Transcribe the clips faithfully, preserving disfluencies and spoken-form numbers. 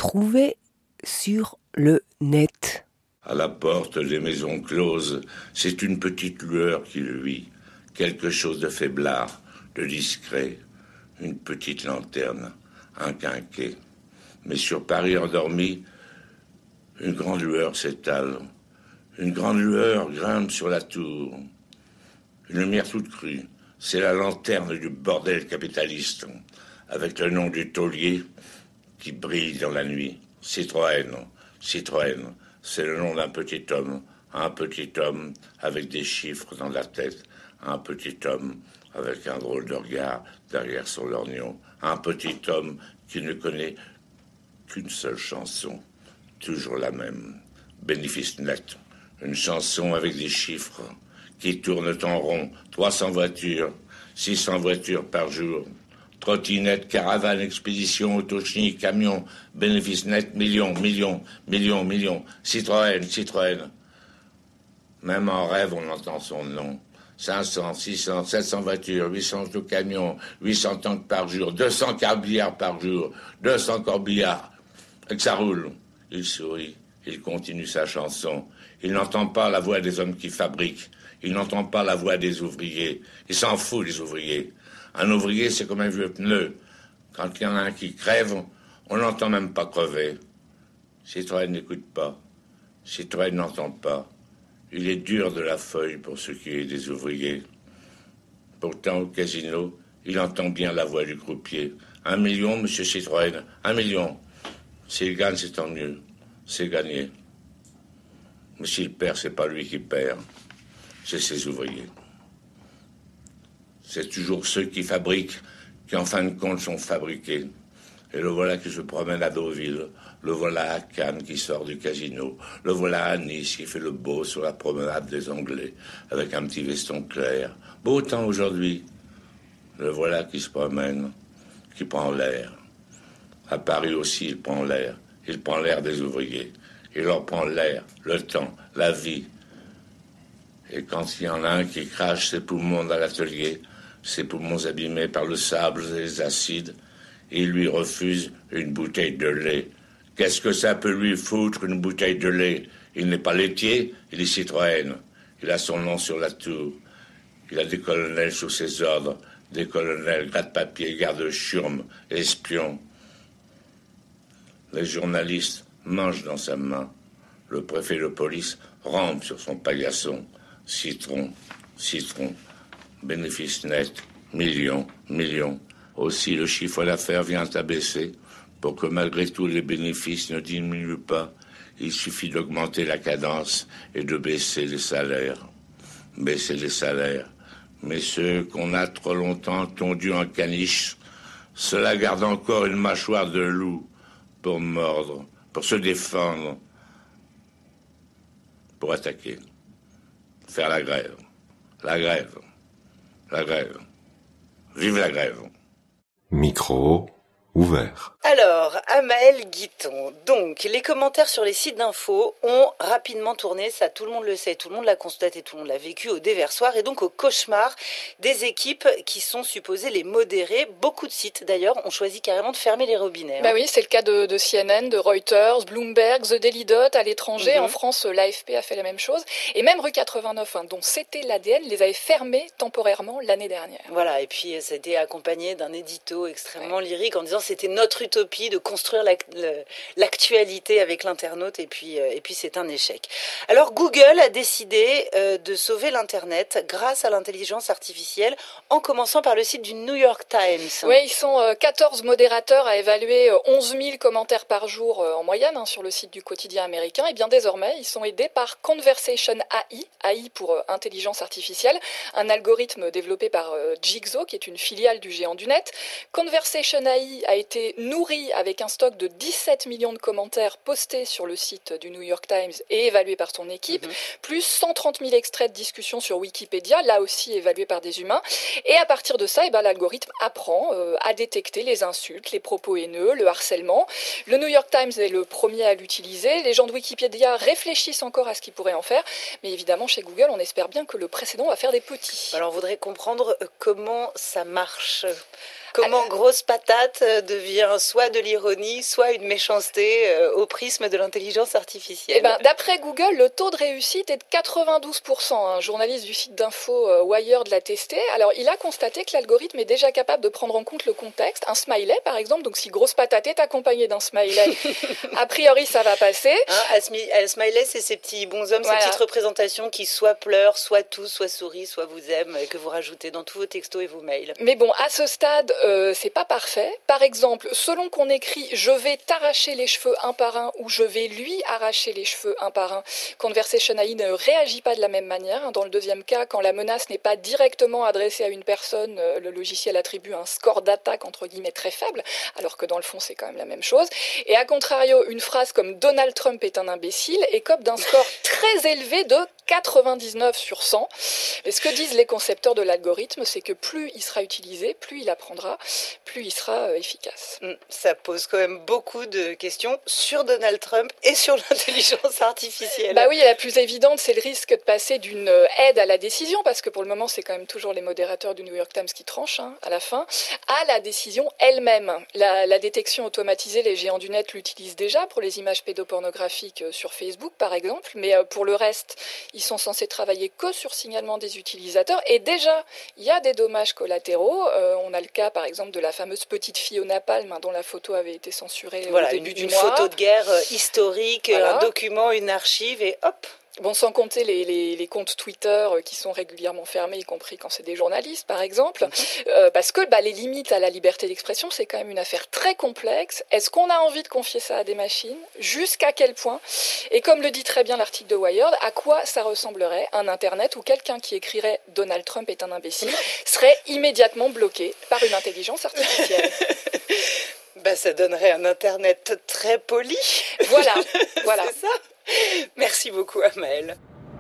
trouver sur le net. À la porte des maisons closes, c'est une petite lueur qui luit, quelque chose de faiblard, de discret, une petite lanterne, un quinquet. Mais sur Paris endormi, une grande lueur s'étale, une grande lueur grimpe sur la tour. Une lumière toute crue, c'est la lanterne du bordel capitaliste, avec le nom du taulier qui brille dans la nuit. Citroën, Citroën, c'est le nom d'un petit homme, un petit homme avec des chiffres dans la tête, un petit homme avec un drôle de regard derrière son lorgnon, un petit homme qui ne connaît qu'une seule chanson, toujours la même, Bénéfice net, une chanson avec des chiffres qui tournent en rond, trois cents voitures, six cents voitures par jour, trottinettes, caravanes, expéditions, autochenilles, camions, bénéfice net, millions, millions, millions, millions, Citroën, Citroën. Même en rêve, on entend son nom. cinq cents, six cents, sept cents voitures, huit cents camions, huit cents tanks par jour, deux cents corbillards par jour, deux cents corbillards. Et que ça roule. Il sourit, il continue sa chanson. Il n'entend pas la voix des hommes qui fabriquent. Il n'entend pas la voix des ouvriers. Il s'en fout des ouvriers. Un ouvrier, c'est comme un vieux pneu. Quand il y en a un qui crève, on n'entend même pas crever. Citroën n'écoute pas. Citroën n'entend pas. Il est dur de la feuille pour ce qui est des ouvriers. Pourtant, au casino, il entend bien la voix du croupier. Un million, monsieur Citroën, un million. S'il gagne, c'est tant mieux. C'est gagné. Mais s'il perd, c'est pas lui qui perd. C'est ses ouvriers. C'est toujours ceux qui fabriquent qui, en fin de compte, sont fabriqués. Et le voilà qui se promène à Deauville. Le voilà à Cannes qui sort du casino. Le voilà à Nice qui fait le beau sur la promenade des Anglais avec un petit veston clair. Beau temps aujourd'hui. Le voilà qui se promène, qui prend l'air. À Paris aussi, il prend l'air. Il prend l'air des ouvriers. Il leur prend l'air, le temps, la vie. Et quand il y en a un qui crache ses poumons dans l'atelier, ses poumons abîmés par le sable et les acides, il lui refuse une bouteille de lait. Qu'est-ce que ça peut lui foutre, une bouteille de lait? Il n'est pas laitier, il est Citroën. Il a son nom sur la tour. Il a des colonels sous ses ordres, des colonels gratte-papier, garde-chiourme, espions. Les journalistes mangent dans sa main. Le préfet de police rampe sur son paillasson. Citron, citron, bénéfice net, millions, millions. Aussi, le chiffre d'affaires vient à baisser. Pour que malgré tout les bénéfices ne diminuent pas, il suffit d'augmenter la cadence et de baisser les salaires. Baisser les salaires. Mais ceux qu'on a trop longtemps tondus en caniche, cela garde encore une mâchoire de loup pour mordre, pour se défendre, pour attaquer. Faire la grève. La grève. La grève. Vive la grève. Micro ouvert. Alors, Amael Guiton, donc les commentaires sur les sites d'infos ont rapidement tourné, ça tout le monde le sait, tout le monde l'a constaté, tout le monde l'a vécu au déversoir et donc au cauchemar des équipes qui sont supposées les modérer. Beaucoup de sites d'ailleurs ont choisi carrément de fermer les robinets. Hein. Bah oui, c'est le cas de, de C N N, de Reuters, Bloomberg, The Daily Dot à l'étranger. Mm-hmm. En France, l'A F P a fait la même chose. Et même Rue quatre-vingt-neuf, hein, dont c'était l'A D N, les avait fermés temporairement l'année dernière. Voilà, et puis ça a été accompagné d'un édito extrêmement ouais. lyrique en disant c'était notre utopie de construire l'actualité avec l'internaute et puis, et puis c'est un échec. Alors Google a décidé de sauver l'Internet grâce à l'intelligence artificielle en commençant par le site du New York Times. Oui, ils sont quatorze modérateurs à évaluer onze mille commentaires par jour en moyenne hein, sur le site du quotidien américain. Et bien désormais, ils sont aidés par Conversation A I, A I pour intelligence artificielle, un algorithme développé par Jigsaw qui est une filiale du géant du net. Conversation A I a été nourri avec un stock de dix-sept millions de commentaires postés sur le site du New York Times et évalués par son équipe, mm-hmm. plus cent trente mille extraits de discussions sur Wikipédia, là aussi évalués par des humains. Et à partir de ça, eh ben, l'algorithme apprend euh, à détecter les insultes, les propos haineux, le harcèlement. Le New York Times est le premier à l'utiliser. Les gens de Wikipédia réfléchissent encore à ce qu'ils pourraient en faire. Mais évidemment, chez Google, on espère bien que le précédent va faire des petits. Alors, on voudrait comprendre comment ça marche. Comment grosse patate devient soit de l'ironie, soit une méchanceté euh, au prisme de l'intelligence artificielle. Eh ben, d'après Google, le taux de réussite est de quatre-vingt-douze pour cent. Un journaliste du site d'info euh, Wired l'a testé. Alors, il a constaté que l'algorithme est déjà capable de prendre en compte le contexte. Un smiley, par exemple, donc si grosse patate est accompagnée d'un smiley, a priori, ça va passer. Hein, un smiley, c'est ces petits bonshommes, voilà. Ces petites représentations qui soit pleurent, soit toussent, soit sourient, soit vous aiment, et que vous rajoutez dans tous vos textos et vos mails. Mais bon, à ce stade, euh, c'est pas parfait. Par exemple, selon qu'on écrit « je vais t'arracher les cheveux un par un » ou « je vais lui arracher les cheveux un par un », Conversation A I ne réagit pas de la même manière. Dans le deuxième cas, quand la menace n'est pas directement adressée à une personne, le logiciel attribue un score d'attaque entre guillemets très faible, alors que dans le fond, c'est quand même la même chose. Et à contrario, une phrase comme « Donald Trump est un imbécile » écope d'un score très élevé de quatre-vingt-dix-neuf sur cent. Et ce que disent les concepteurs de l'algorithme, c'est que plus il sera utilisé, plus il apprendra, plus il sera euh, efficace. Ça pose quand même beaucoup de questions sur Donald Trump et sur l'intelligence artificielle. Bah oui, la plus évidente, c'est le risque de passer d'une aide à la décision, parce que pour le moment, c'est quand même toujours les modérateurs du New York Times qui tranchent hein, à la fin, à la décision elle-même. La, la détection automatisée, les géants du net l'utilisent déjà pour les images pédopornographiques sur Facebook, par exemple, mais pour le reste, ils sont censés travailler que sur signalement des utilisateurs. Et déjà, il y a des dommages collatéraux. Euh, on a le cas, par exemple, de la fameuse petite fille au napalm hein, dont la photo avait été censurée voilà, au début une, du une mois. Une photo de guerre euh, historique, voilà. Un document, une archive et hop. Bon, sans compter les, les, les comptes Twitter qui sont régulièrement fermés, y compris quand c'est des journalistes, par exemple, euh, parce que bah, les limites à la liberté d'expression, c'est quand même une affaire très complexe. Est-ce qu'on a envie de confier ça à des machines ? Jusqu'à quel point ? Et comme le dit très bien l'article de Wired, à quoi ça ressemblerait un Internet où quelqu'un qui écrirait « Donald Trump est un imbécile » serait immédiatement bloqué par une intelligence artificielle ? Bah, ça donnerait un Internet très poli. Voilà, voilà. C'est ça. Merci beaucoup, Amel.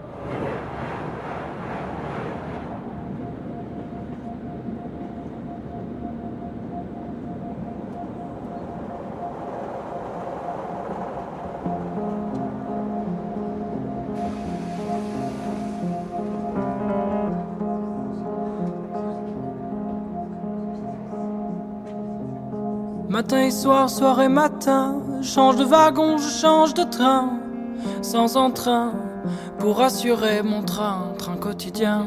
Matin et soir, soir et matin, je change de wagon, je change de train, sans entrain, pour assurer mon train, train quotidien.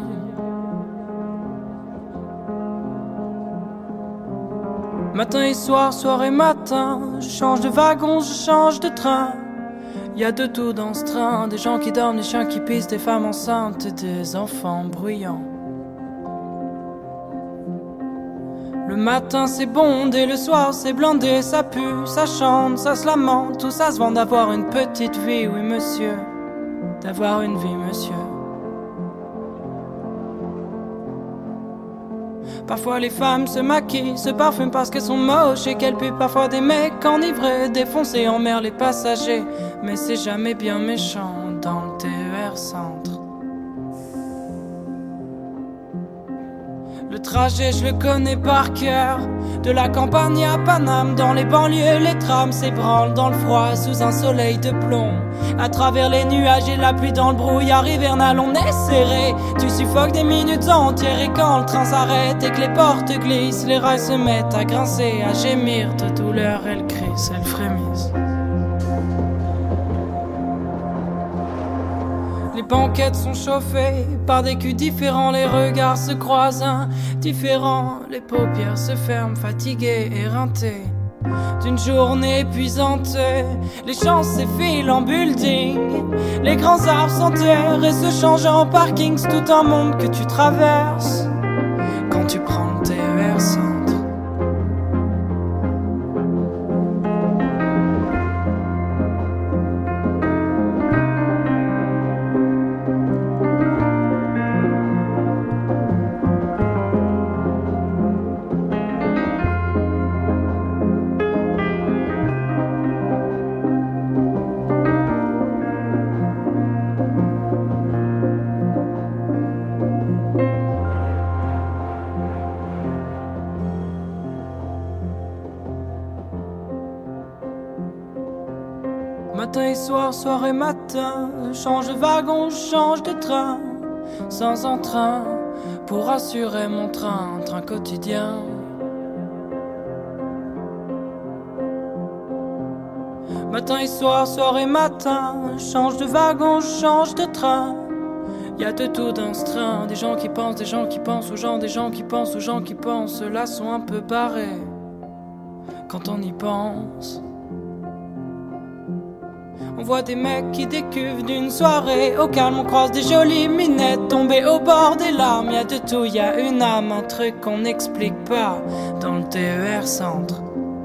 Matin et soir, soir et matin, je change de wagon, je change de train. Y a de tout dans ce train, des gens qui dorment, des chiens qui pissent, des femmes enceintes et des enfants bruyants. Le matin c'est bondé, le soir c'est blindé, ça pue, ça chante, ça se lamente, tout ça se vend d'avoir une petite vie, oui monsieur, d'avoir une vie monsieur. Parfois les femmes se maquillent, se parfument parce qu'elles sont moches et qu'elles puent. Parfois des mecs enivrés, défoncés, emmerdent les passagers. Mais c'est jamais bien méchant dans le T E R Centre. Le trajet je le connais par cœur, de la campagne à Paname, dans les banlieues les trams s'ébranlent dans le froid sous un soleil de plomb. À travers les nuages et la pluie dans le brouillard hivernal on est serré. Tu suffoques des minutes entières et quand le train s'arrête et que les portes glissent, les rails se mettent à grincer, à gémir de douleur, elles crissent, elles frémissent. Les banquettes sont chauffées par des culs différents, les regards se croisent indifférents, les paupières se ferment, fatiguées, éreintées d'une journée épuisante. Les champs s'effilent en building, les grands arbres s'enterrent et se changent en parking. C'est tout un monde que tu traverses quand tu prends le T E R Centre. Matin et soir, soir et matin, je change de wagon, je change de train, sans entrain, pour assurer mon train, train quotidien. Matin et soir, soir et matin, change de wagon, change de train. Y'a de tout dans ce train, des gens qui pensent, des gens qui pensent aux gens, des gens qui pensent aux gens qui pensent. Ceux-là sont un peu barrés quand on y pense. On voit des mecs qui décuvent d'une soirée. Au calme on croise des jolies minettes tombées au bord des larmes. Y'a de tout, y'a une âme, un truc qu'on n'explique pas dans le T E R Centre.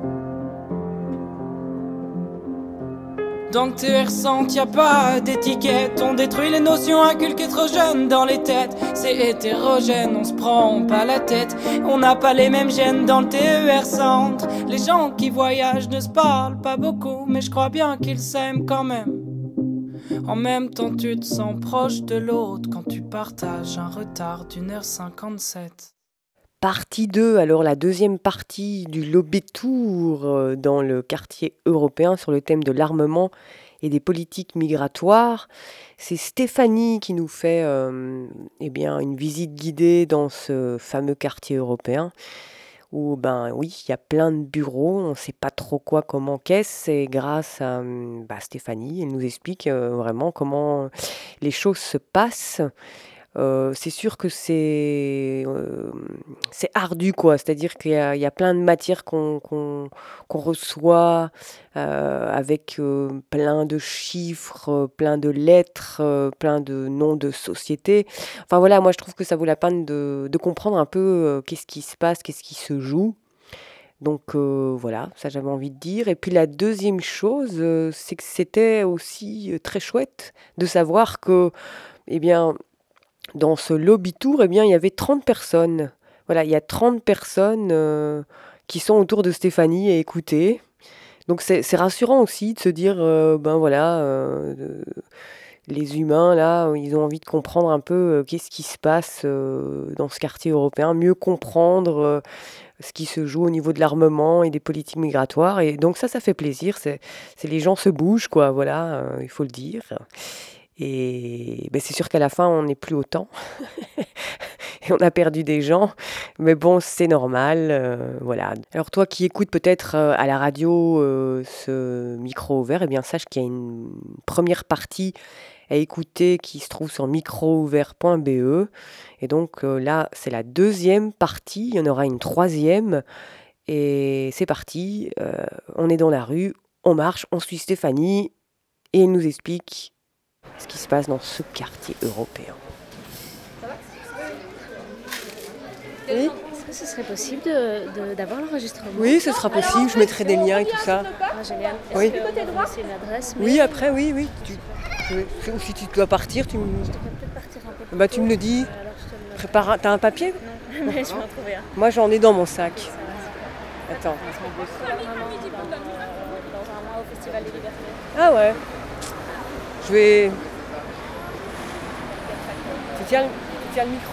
Dans le T E R Centre, y'a pas d'étiquette. On détruit les notions inculquées trop jeunes dans les têtes. C'est hétérogène, on se prend pas la tête. On n'a pas les mêmes gènes dans le T E R Centre. Les gens qui voyagent ne se parlent pas beaucoup, mais je crois bien qu'ils s'aiment quand même. En même temps tu te sens proche de l'autre quand tu partages un retard d'une heure cinquante-sept. Partie deux, alors la deuxième partie du lobby tour euh, dans le quartier européen sur le thème de l'armement et des politiques migratoires. C'est Stéphanie qui nous fait euh, eh bien, une visite guidée dans ce fameux quartier européen où, ben oui, il y a plein de bureaux, on ne sait pas trop quoi, comment, qu'est-ce. Et grâce à bah, Stéphanie, elle nous explique euh, vraiment comment les choses se passent. Euh, c'est sûr que c'est, euh, c'est ardu, quoi. C'est-à-dire qu'il y a, il y a plein de matières qu'on, qu'on, qu'on reçoit euh, avec euh, plein de chiffres, euh, plein de lettres, euh, plein de noms de sociétés. Enfin voilà, moi je trouve que ça vaut la peine de, de comprendre un peu euh, qu'est-ce qui se passe, qu'est-ce qui se joue. Donc euh, voilà, ça j'avais envie de dire. Et puis la deuxième chose, euh, c'est que c'était aussi euh, très chouette de savoir que, eh bien, dans ce lobby tour, eh bien, il y avait trente personnes. Voilà, il y a trente personnes euh, qui sont autour de Stéphanie à écouter. Donc c'est, c'est rassurant aussi de se dire, euh, ben voilà, euh, de, les humains là, ils ont envie de comprendre un peu euh, qu'est-ce qui se passe euh, dans ce quartier européen, mieux comprendre euh, ce qui se joue au niveau de l'armement et des politiques migratoires. Et donc ça, ça fait plaisir. C'est, c'est les gens se bougent, quoi. Voilà, euh, il faut le dire. Et ben c'est sûr qu'à la fin, on n'est plus autant. Et on a perdu des gens. Mais bon, c'est normal. Euh, voilà. Alors toi qui écoutes peut-être euh, à la radio euh, ce micro ouvert, eh bien sache qu'il y a une première partie à écouter qui se trouve sur micro ouvert point b e. Et donc euh, là, c'est la deuxième partie. Il y en aura une troisième. Et c'est parti. Euh, on est dans la rue, on marche, on suit Stéphanie. Et elle nous explique ce qui se passe dans ce quartier européen. Oui. Est-ce que ce serait possible de, de, d'avoir l'enregistrement ? Oui, ce sera possible. Je mettrai des liens et tout ça. Ah, génial. Est-ce Oui. que on peut laisser l'adresse ? Oui, après, oui, oui. Tu, tu, ou si tu dois partir, tu me, Je devrais peut-être partir un peu plus bah, tu me le tôt. dis. Euh, Alors, je te le... Prépare. T'as un papier ? Non, mais je vais en trouver un. Moi, j'en ai dans mon sac. Attends. Dans un mois au Festival des Libertés. Ah ouais. Je vais. Tu tiens, tu tiens le micro ?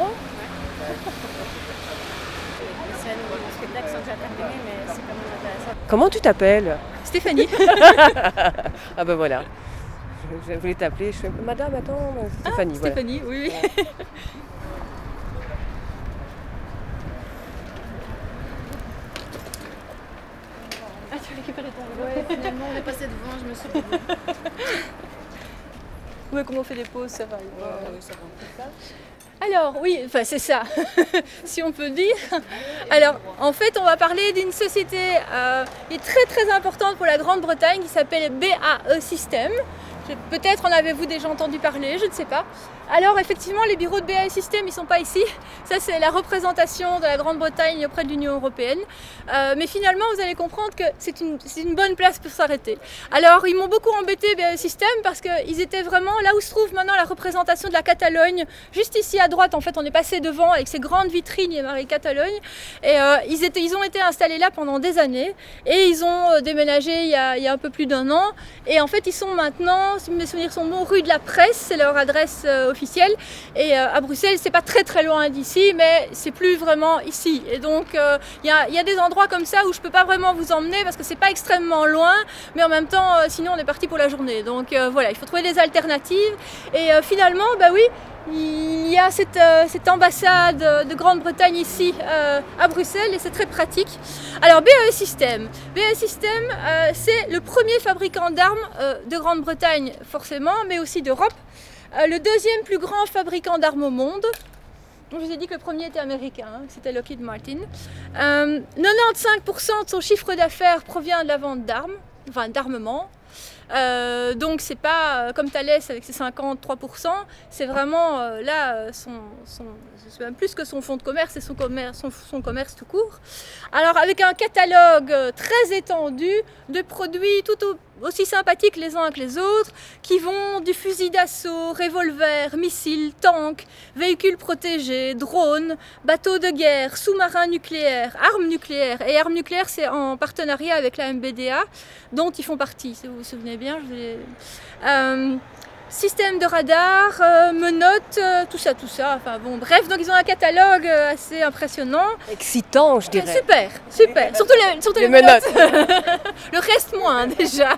C'est un nouveau spectacle sans que j'ai terminé, mais c'est quand même intéressant. Comment tu t'appelles ? Stéphanie. Ah ben voilà. Je, je voulais t'appeler. Je fais Madame, attends, Stéphanie. Ah, voilà. Stéphanie, oui, oui. Ah, tu veux récupérer ton vélo ? Ouais, finalement, on est passé devant, je me suis dit. Ouais, comment on fait des pauses, ça va. Ouais, ouais, ça va. Alors, oui, enfin, c'est ça, si on peut dire. Alors, en fait, on va parler d'une société euh, qui est très très importante pour la Grande-Bretagne, qui s'appelle B A E System. Peut-être en avez-vous déjà entendu parler, je ne sais pas. Alors effectivement, les bureaux de B A E System, ils ne sont pas ici. Ça, c'est la représentation de la Grande-Bretagne auprès de l'Union européenne. Euh, mais finalement, vous allez comprendre que c'est une, c'est une bonne place pour s'arrêter. Alors, ils m'ont beaucoup embêté, B A E System, parce qu'ils étaient vraiment là où se trouve maintenant la représentation de la Catalogne. Juste ici à droite, en fait, on est passé devant avec ces grandes vitrines, il y a marqué Catalogne. Et euh, ils, étaient, ils ont été installés là pendant des années. Et ils ont euh, déménagé il y, a, il y a un peu plus d'un an. Et en fait, ils sont maintenant, si mes souvenirs sont bons, rue de la Presse, c'est leur adresse euh, officielle. Et euh, à Bruxelles, c'est pas très très loin d'ici, mais c'est plus vraiment ici. Et donc, il euh, y, a, y a des endroits comme ça où je peux pas vraiment vous emmener parce que c'est pas extrêmement loin, mais en même temps, euh, sinon on est parti pour la journée. Donc euh, voilà, il faut trouver des alternatives. Et euh, finalement, bah oui, il y a cette, euh, cette ambassade de Grande-Bretagne ici euh, à Bruxelles et c'est très pratique. Alors B A E Systems, B A E Systems euh, c'est le premier fabricant d'armes euh, de Grande-Bretagne forcément, mais aussi d'Europe. Euh, le deuxième plus grand fabricant d'armes au monde. Je vous ai dit que le premier était américain, hein, c'était Lockheed Martin. Euh, quatre-vingt-quinze pour cent de son chiffre d'affaires provient de la vente d'armes, enfin d'armement. Euh, donc c'est pas euh, comme Thales avec ses cinquante-trois pour cent, c'est vraiment euh, là euh, son, son, c'est même plus que son fonds de commerce, c'est son commerce, son, son commerce tout court. Alors avec un catalogue très étendu de produits tout au, aussi sympathiques les uns que les autres, qui vont du fusil d'assaut, revolver, missiles, tanks, véhicules protégés, drones, bateaux de guerre, sous-marins nucléaires, armes nucléaires. Et armes nucléaires, c'est en partenariat avec la M B D A, dont ils font partie, si vous vous souvenez bien. Je vais... euh, système de radar, euh, menottes, euh, tout ça, tout ça. Enfin bon, bref, donc ils ont un catalogue euh, assez impressionnant. Excitant, je dirais. Euh, super, super. Surtout les, surtout les, les menottes. menottes. Le reste moins déjà.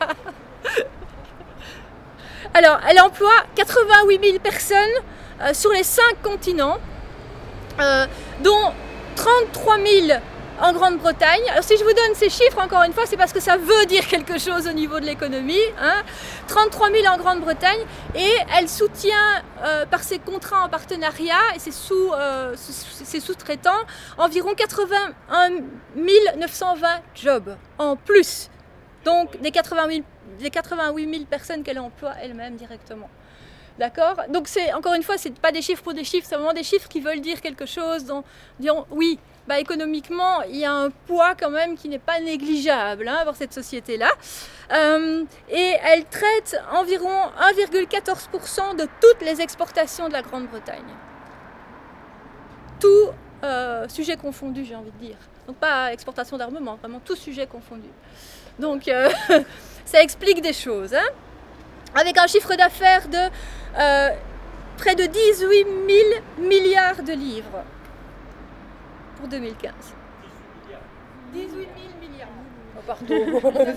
Alors, elle emploie quatre-vingt-huit mille personnes euh, sur les cinq continents, euh, dont trente-trois mille en Grande-Bretagne. Alors si je vous donne ces chiffres, encore une fois, c'est parce que ça veut dire quelque chose au niveau de l'économie. Hein. trente-trois mille en Grande-Bretagne et elle soutient euh, par ses contrats en partenariat et ses, sous, euh, ses sous-traitants environ quatre-vingt-un mille neuf cent vingt jobs en plus. Donc des quatre-vingt-huit mille personnes qu'elle emploie elle-même directement. D'accord ? Donc c'est, encore une fois, c'est pas des chiffres pour des chiffres, c'est vraiment des chiffres qui veulent dire quelque chose. Donc, disons, oui, bah, économiquement, il y a un poids quand même qui n'est pas négligeable hein, pour cette société-là. Euh, et elle traite environ un virgule quatorze pour cent de toutes les exportations de la Grande-Bretagne. Tout euh, sujet confondu, j'ai envie de dire. Donc pas exportation d'armement, vraiment tout sujet confondu. Donc euh, ça explique des choses. Hein. Avec un chiffre d'affaires de euh, près de dix-huit mille milliards de livres pour deux mille quinze. dix-huit mille milliards. Oh, pardon.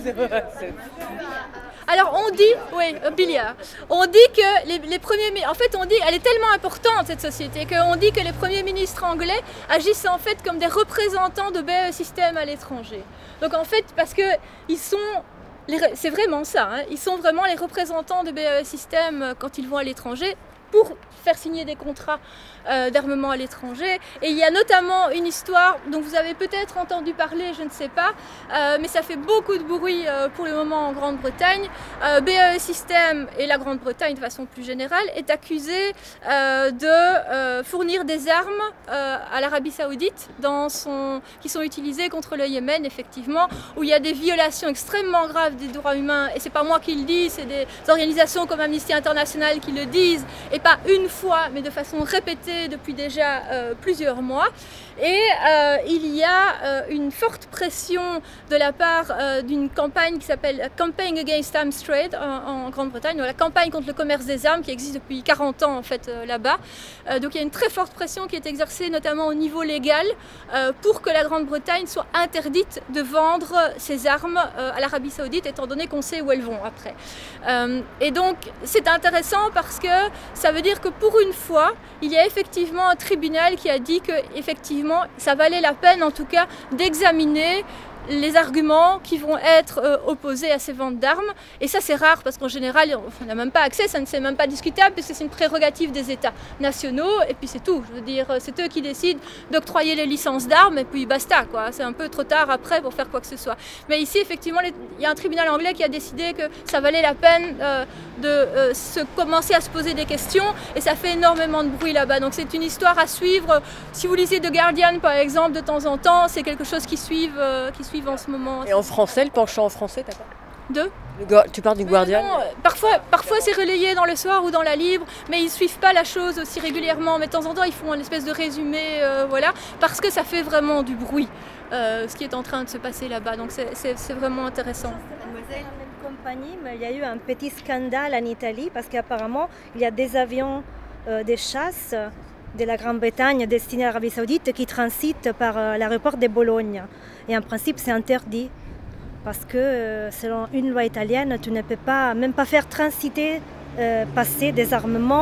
Alors on dit, oui, euh, milliards. On dit que les, les premiers, en fait on dit, elle est tellement importante cette société qu'on dit que les premiers ministres anglais agissent en fait comme des représentants de B A E Systems à l'étranger. Donc en fait parce que ils sont c'est vraiment ça, hein. Ils sont vraiment les représentants de B A E Systems quand ils vont à l'étranger pour faire signer des contrats euh, d'armement à l'étranger. Et il y a notamment une histoire dont vous avez peut-être entendu parler, je ne sais pas, euh, mais ça fait beaucoup de bruit euh, pour le moment en Grande-Bretagne. Euh, B A E Systems et la Grande-Bretagne de façon plus générale est accusée euh, de euh, fournir des armes euh, à l'Arabie Saoudite dans son, qui sont utilisées contre le Yémen, effectivement, où il y a des violations extrêmement graves des droits humains. Et c'est pas moi qui le dis, c'est des organisations comme Amnesty International qui le disent, et pas une fois, mais de façon répétée depuis déjà euh, plusieurs mois. Et euh, il y a euh, une forte pression de la part euh, d'une campagne qui s'appelle Campaign Against Arms Trade en, en Grande-Bretagne, la campagne contre le commerce des armes qui existe depuis quarante ans en fait euh, là-bas. Euh, donc il y a une très forte pression qui est exercée notamment au niveau légal euh, pour que la Grande-Bretagne soit interdite de vendre ses armes euh, à l'Arabie Saoudite, étant donné qu'on sait où elles vont après. Euh, et donc c'est intéressant parce que ça veut dire que pour une fois, il y a effectivement un tribunal qui a dit que effectivement ça valait la peine en tout cas d'examiner les arguments qui vont être euh, opposés à ces ventes d'armes. Et ça c'est rare parce qu'en général on n'a même pas accès, ça ne c'est même pas discutable parce que c'est une prérogative des États nationaux et puis c'est tout. Je veux dire, c'est eux qui décident d'octroyer les licences d'armes et puis basta quoi. C'est un peu trop tard après pour faire quoi que ce soit. Mais ici effectivement les... il y a un tribunal anglais qui a décidé que ça valait la peine euh, de euh, se commencer à se poser des questions et ça fait énormément de bruit là-bas. Donc c'est une histoire à suivre. Si vous lisez The Guardian par exemple de temps en temps, c'est quelque chose qui suivent euh, qui suivent en ce moment. Et en français, le penchant en français, t'as pas ? Deux. Le, tu parles du Guardian ? Non, parfois, parfois c'est relayé dans Le Soir ou dans La Libre, mais ils ne suivent pas la chose aussi régulièrement. Mais de temps en temps, ils font une espèce de résumé, euh, voilà, parce que ça fait vraiment du bruit, euh, ce qui est en train de se passer là-bas. Donc c'est, c'est, c'est vraiment intéressant. Mademoiselle, la même compagnie, mais il y a eu un petit scandale en Italie parce qu'apparemment, il y a des avions euh, de chasse de la Grande-Bretagne destinés à l'Arabie Saoudite qui transitent par euh, l'aéroport de Bologne. Et en principe, c'est interdit. Parce que euh, selon une loi italienne, tu ne peux pas, même pas faire transiter, euh, passer des armements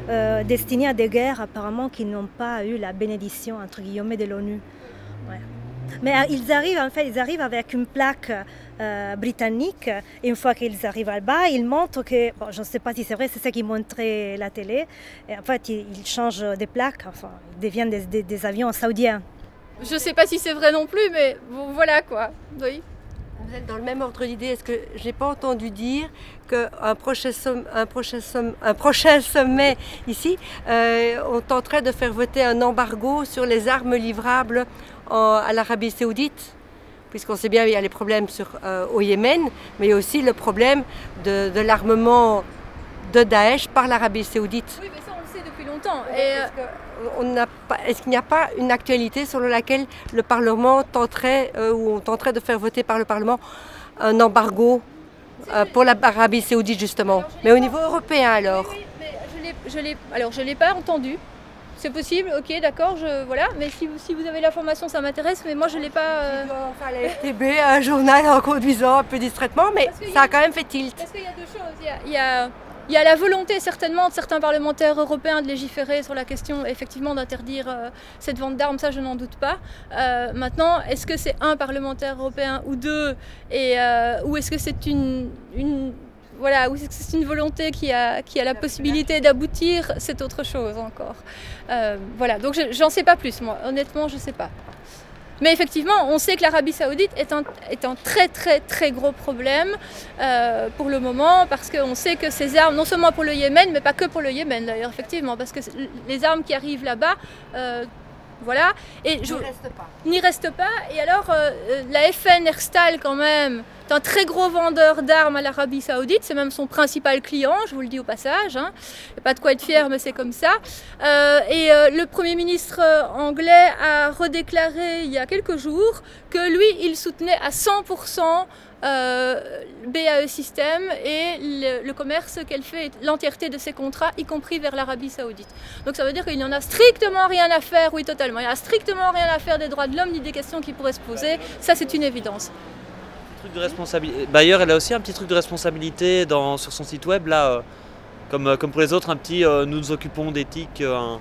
euh, destinés à des guerres apparemment qui n'ont pas eu la bénédiction entre guillemets de l'ONU. Ouais. Mais euh, ils arrivent en fait, ils arrivent avec une plaque euh, britannique. Et une fois qu'ils arrivent là-bas, ils montrent que, bon, je ne sais pas si c'est vrai, c'est ça qui montrait la télé. Et en fait, ils, ils changent des plaques, enfin, ils deviennent des, des, des avions saoudiens. Je ne sais pas si c'est vrai non plus, mais bon, voilà quoi. Oui. Vous êtes dans le même ordre d'idée. Est-ce que je n'ai pas entendu dire qu'un prochain, somm, un prochain, somm, un prochain sommet ici, euh, on tenterait de faire voter un embargo sur les armes livrables en, à l'Arabie Saoudite, puisqu'on sait bien qu'il y a les problèmes sur, euh, au Yémen, mais il y a aussi le problème de, de l'armement de Daesh par l'Arabie Saoudite. Oui, mais ça on le sait depuis longtemps. Et est-ce, que on n'a pas, est-ce qu'il n'y a pas une actualité selon laquelle le Parlement tenterait, euh, ou on tenterait de faire voter par le Parlement un embargo euh, pour l'Arabie Saoudite justement, alors, mais au niveau européen alors? Oui, oui, mais je l'ai, je l'ai, alors je ne l'ai pas entendu. C'est possible, ok, d'accord, je, voilà. Mais si vous, si vous avez l'information, ça m'intéresse, mais moi je ne l'ai pas... Euh... Enfin, la F T B, un journal en conduisant un peu distraitement, mais ça a, a quand même fait tilt. Parce qu'il y a deux choses. Il y a, il y a, il y a la volonté certainement de certains parlementaires européens de légiférer sur la question, effectivement, d'interdire euh, cette vente d'armes, ça je n'en doute pas. Euh, maintenant, est-ce que c'est un parlementaire européen ou deux, et, euh, ou est-ce que c'est une... une Voilà, ou c'est une volonté qui a, qui a la possibilité d'aboutir, c'est autre chose encore. Euh, voilà, donc je, j'en sais pas plus, moi, honnêtement, je sais pas. Mais effectivement, on sait que l'Arabie Saoudite est un, est un très très très gros problème euh, pour le moment, parce qu'on sait que ces armes, non seulement pour le Yémen, mais pas que pour le Yémen d'ailleurs, effectivement, parce que les armes qui arrivent là-bas, euh, voilà, et n'y reste pas. N'y reste pas. Et alors, euh, la F N Herstal, quand même, est un très gros vendeur d'armes à l'Arabie Saoudite. C'est même son principal client, je vous le dis au passage. Hein. Il n'y a pas de quoi être fier, mais c'est comme ça. Euh, et euh, le Premier ministre anglais a redéclaré il y a quelques jours que lui, il soutenait à cent pour cent Euh, B A E System et le, le commerce qu'elle fait, l'entièreté de ses contrats, y compris vers l'Arabie Saoudite. Donc ça veut dire qu'il n'y en a strictement rien à faire, oui totalement, il n'y a strictement rien à faire des droits de l'homme ni des questions qui pourraient se poser, ça c'est une évidence. Truc de responsabilité. Bayer, elle a aussi un petit truc de responsabilité dans, sur son site web, là, euh, comme, comme pour les autres, un petit euh, nous nous occupons d'éthique. Euh, un...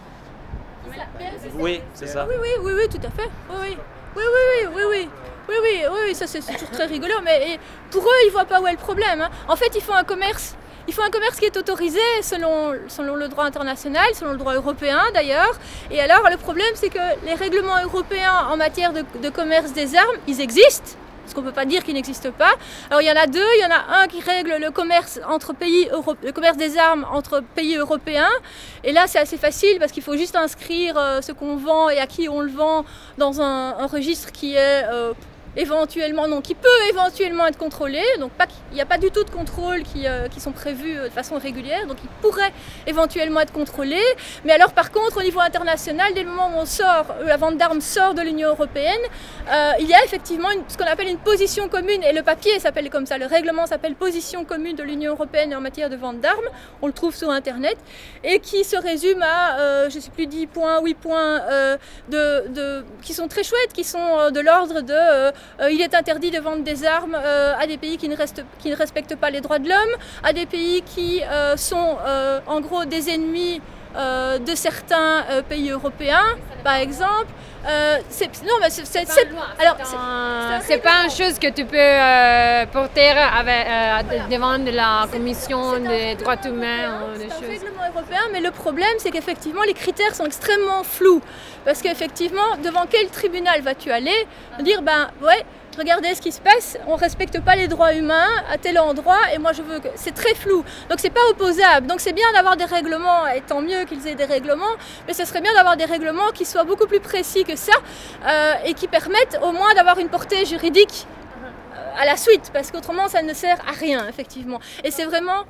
Oui, c'est ça. Oui, oui, oui, oui, tout à fait. Oui, oui, oui, oui, oui, oui. Oui, oui, oui, ça c'est toujours très rigolo, mais pour eux, ils ne voient pas où est le problème. Hein. En fait, ils font un commerce, ils font un commerce qui est autorisé selon, selon le droit international, selon le droit européen d'ailleurs. Et alors, le problème, c'est que les règlements européens en matière de, de commerce des armes, ils existent. Parce qu'on ne peut pas dire qu'ils n'existent pas. Alors il y en a deux, il y en a un qui règle le commerce, entre pays Euro... le commerce des armes entre pays européens. Et là c'est assez facile parce qu'il faut juste inscrire euh, ce qu'on vend et à qui on le vend dans un, un registre qui est euh, éventuellement, non, qui peut éventuellement être contrôlé. Donc pas, il n'y a pas du tout de contrôle qui, euh, qui sont prévus de façon régulière. Donc ils pourraient éventuellement être contrôlés. Mais alors par contre au niveau international, dès le moment où on sort, la vente d'armes sort de l'Union européenne, euh, il y a effectivement une, ce qu'on appelle une position commune. Et le papier s'appelle comme ça, le règlement s'appelle position commune de l'Union européenne en matière de vente d'armes. On le trouve sur internet. Et qui se résume à, euh, je ne sais plus, dix points, huit points, euh, de, de, qui sont très chouettes, qui sont euh, de l'ordre de... Euh, Euh, il est interdit de vendre des armes euh, à des pays qui ne, restent, qui ne respectent pas les droits de l'homme, à des pays qui euh, sont euh, en gros des ennemis euh, de certains euh, pays européens, par exemple. Euh, c'est, non, mais c'est, c'est, c'est, alors, c'est, c'est, c'est pas une chose que tu peux euh, porter avec, euh, voilà. devant de la Commission des droits humains. C'est un règlement européen, mais le problème, c'est qu'effectivement, les critères sont extrêmement flous. Parce qu'effectivement, devant quel tribunal vas-tu aller? Dire, ben, ouais, regardez ce qui se passe, on ne respecte pas les droits humains à tel endroit, et moi je veux que... C'est très flou, donc c'est pas opposable. Donc c'est bien d'avoir des règlements, et tant mieux qu'ils aient des règlements, mais ce serait bien d'avoir des règlements qui soient beaucoup plus précis que ça, euh, et qui permettent au moins d'avoir une portée juridique euh, à la suite, parce qu'autrement ça ne sert à rien, effectivement. Et c'est vraiment...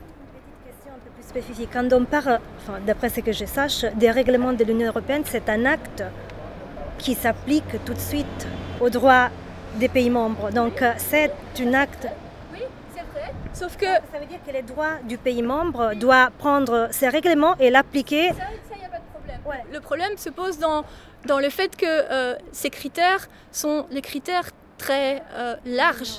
Spécifique. Quand on parle, enfin, d'après ce que je sache, des règlements de l'Union européenne, c'est un acte qui s'applique tout de suite aux droits des pays membres. Donc c'est un acte... Oui, c'est vrai. Sauf que... Ça veut dire que les droits du pays membre doivent prendre ces règlements et l'appliquer. Ça, ça y a pas de problème. Ouais. Le problème se pose dans, dans le fait que euh, ces critères sont les critères très euh, larges.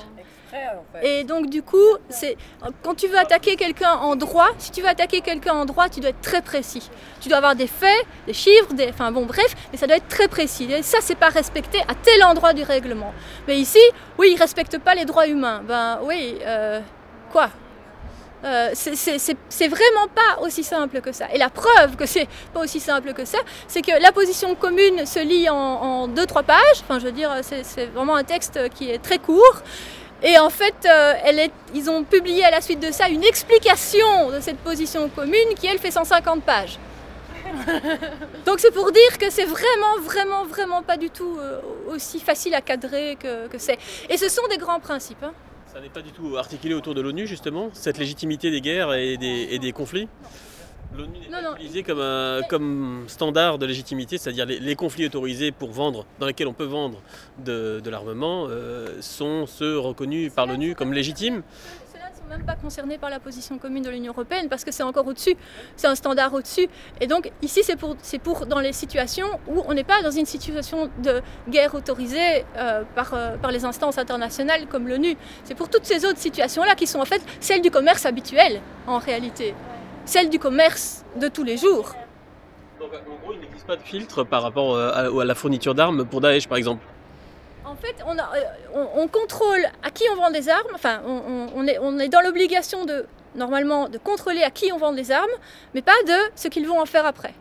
Et donc du coup, c'est, quand tu veux attaquer quelqu'un en droit, si tu veux attaquer quelqu'un en droit, tu dois être très précis. Tu dois avoir des faits, des chiffres, des, enfin bon bref, mais ça doit être très précis. Et ça, c'est pas respecté à tel endroit du règlement. Mais ici, oui, ils respectent pas les droits humains. Ben oui, euh, quoi Euh, c'est, c'est, c'est, c'est vraiment pas aussi simple que ça. Et la preuve que c'est pas aussi simple que ça, c'est que la position commune se lit en, en deux trois pages. Enfin, je veux dire, c'est, c'est vraiment un texte qui est très court. Et en fait, euh, elle est, ils ont publié à la suite de ça une explication de cette position commune qui, elle, fait cent cinquante pages. Donc c'est pour dire que c'est vraiment, vraiment, vraiment pas du tout euh, aussi facile à cadrer que, que c'est. Et ce sont des grands principes. Hein. Ça n'est pas du tout articulé autour de l'ONU, justement, cette légitimité des guerres et des, et des conflits. L'ONU n'est pas utilisée comme, un, comme standard de légitimité, c'est-à-dire les, les conflits autorisés pour vendre, dans lesquels on peut vendre de, de l'armement, euh, sont ceux reconnus par l'ONU comme légitimes. Ceux-là ne sont même pas concernés par la position commune de l'Union européenne parce que c'est encore au-dessus, c'est un standard au-dessus. Et donc ici c'est pour, c'est pour dans les situations où on n'est pas dans une situation de guerre autorisée euh, par, euh, par les instances internationales comme l'ONU. C'est pour toutes ces autres situations-là qui sont en fait celles du commerce habituel en réalité. Celle du commerce de tous les jours. Donc, en gros, il n'existe pas de filtre par rapport à, à la fourniture d'armes pour Daesh, par exemple. En fait, on, a, on, on contrôle à qui on vend des armes. Enfin, on, on, est, on est dans l'obligation de, normalement, de contrôler à qui on vend des armes, mais pas de ce qu'ils vont en faire après.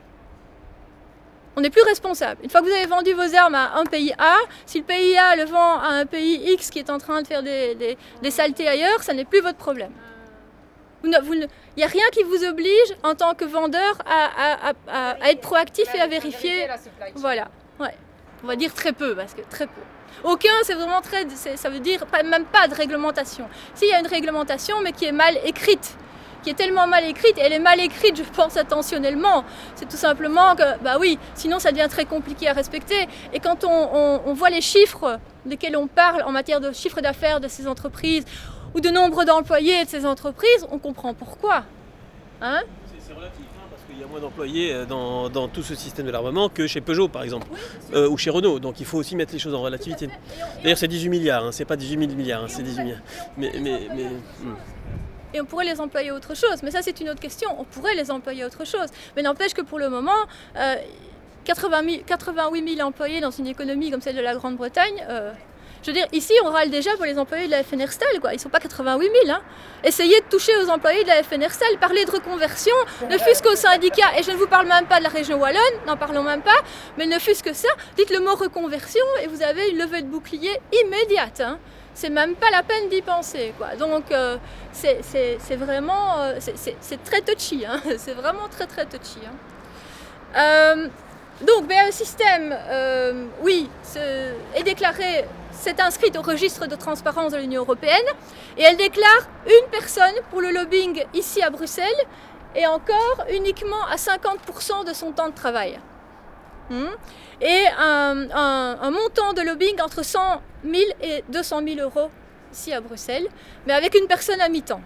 On n'est plus responsable. Une fois que vous avez vendu vos armes à un pays A, si le pays A le vend à un pays X qui est en train de faire des, des, des saletés ailleurs, ça n'est plus votre problème. Il n'y a rien qui vous oblige en tant que vendeur à, à, à, à être proactif et à vérifier. Voilà, ouais. On va dire très peu, parce que très peu. Aucun, c'est vraiment très, c'est, ça veut dire pas, même pas de réglementation. S'il y a une réglementation, mais qui est mal écrite, qui est tellement mal écrite, et elle est mal écrite, je pense, intentionnellement. C'est tout simplement que, bah oui, sinon ça devient très compliqué à respecter. Et quand on, on, on voit les chiffres desquels on parle en matière de chiffre d'affaires de ces entreprises, ou de nombre d'employés de ces entreprises, on comprend pourquoi. Hein c'est, c'est relatif, hein, parce qu'il y a moins d'employés dans, dans tout ce système de l'armement que chez Peugeot, par exemple, oui, euh, ou chez Renault. Donc il faut aussi mettre les choses en relativité. D'ailleurs, c'est dix-huit milliards, hein, c'est pas dix-huit mille milliards, hein, c'est dix-huit milliards. Mais, mais, mais, hmm. Et on pourrait les employer autre chose, mais ça c'est une autre question, on pourrait les employer autre chose. Mais n'empêche que pour le moment, euh, quatre-vingt-huit mille employés dans une économie comme celle de la Grande-Bretagne, euh, je veux dire, ici, on râle déjà pour les employés de la F N R S T A L, quoi. Ils ne sont pas quatre-vingt-huit mille. Hein. Essayez de toucher aux employés de la F N R S T A L, parlez de reconversion, ne fût-ce qu'aux syndicats, et je ne vous parle même pas de la région Wallonne, n'en parlons même pas, mais ne fût-ce que ça, dites le mot reconversion et vous avez une levée de bouclier immédiate. Hein. C'est même pas la peine d'y penser, quoi. Donc, euh, c'est, c'est, c'est vraiment, euh, c'est, c'est, c'est très touchy, hein. C'est vraiment très très touchy. Hein. Euh, donc, B A E System, euh, oui, est déclaré. C'est inscrite au registre de transparence de l'Union européenne et elle déclare une personne pour le lobbying ici à Bruxelles et encore uniquement à cinquante pour cent de son temps de travail. Hum. Et un, un, un montant de lobbying entre cent mille et deux cent mille euros ici à Bruxelles, mais avec une personne à mi-temps.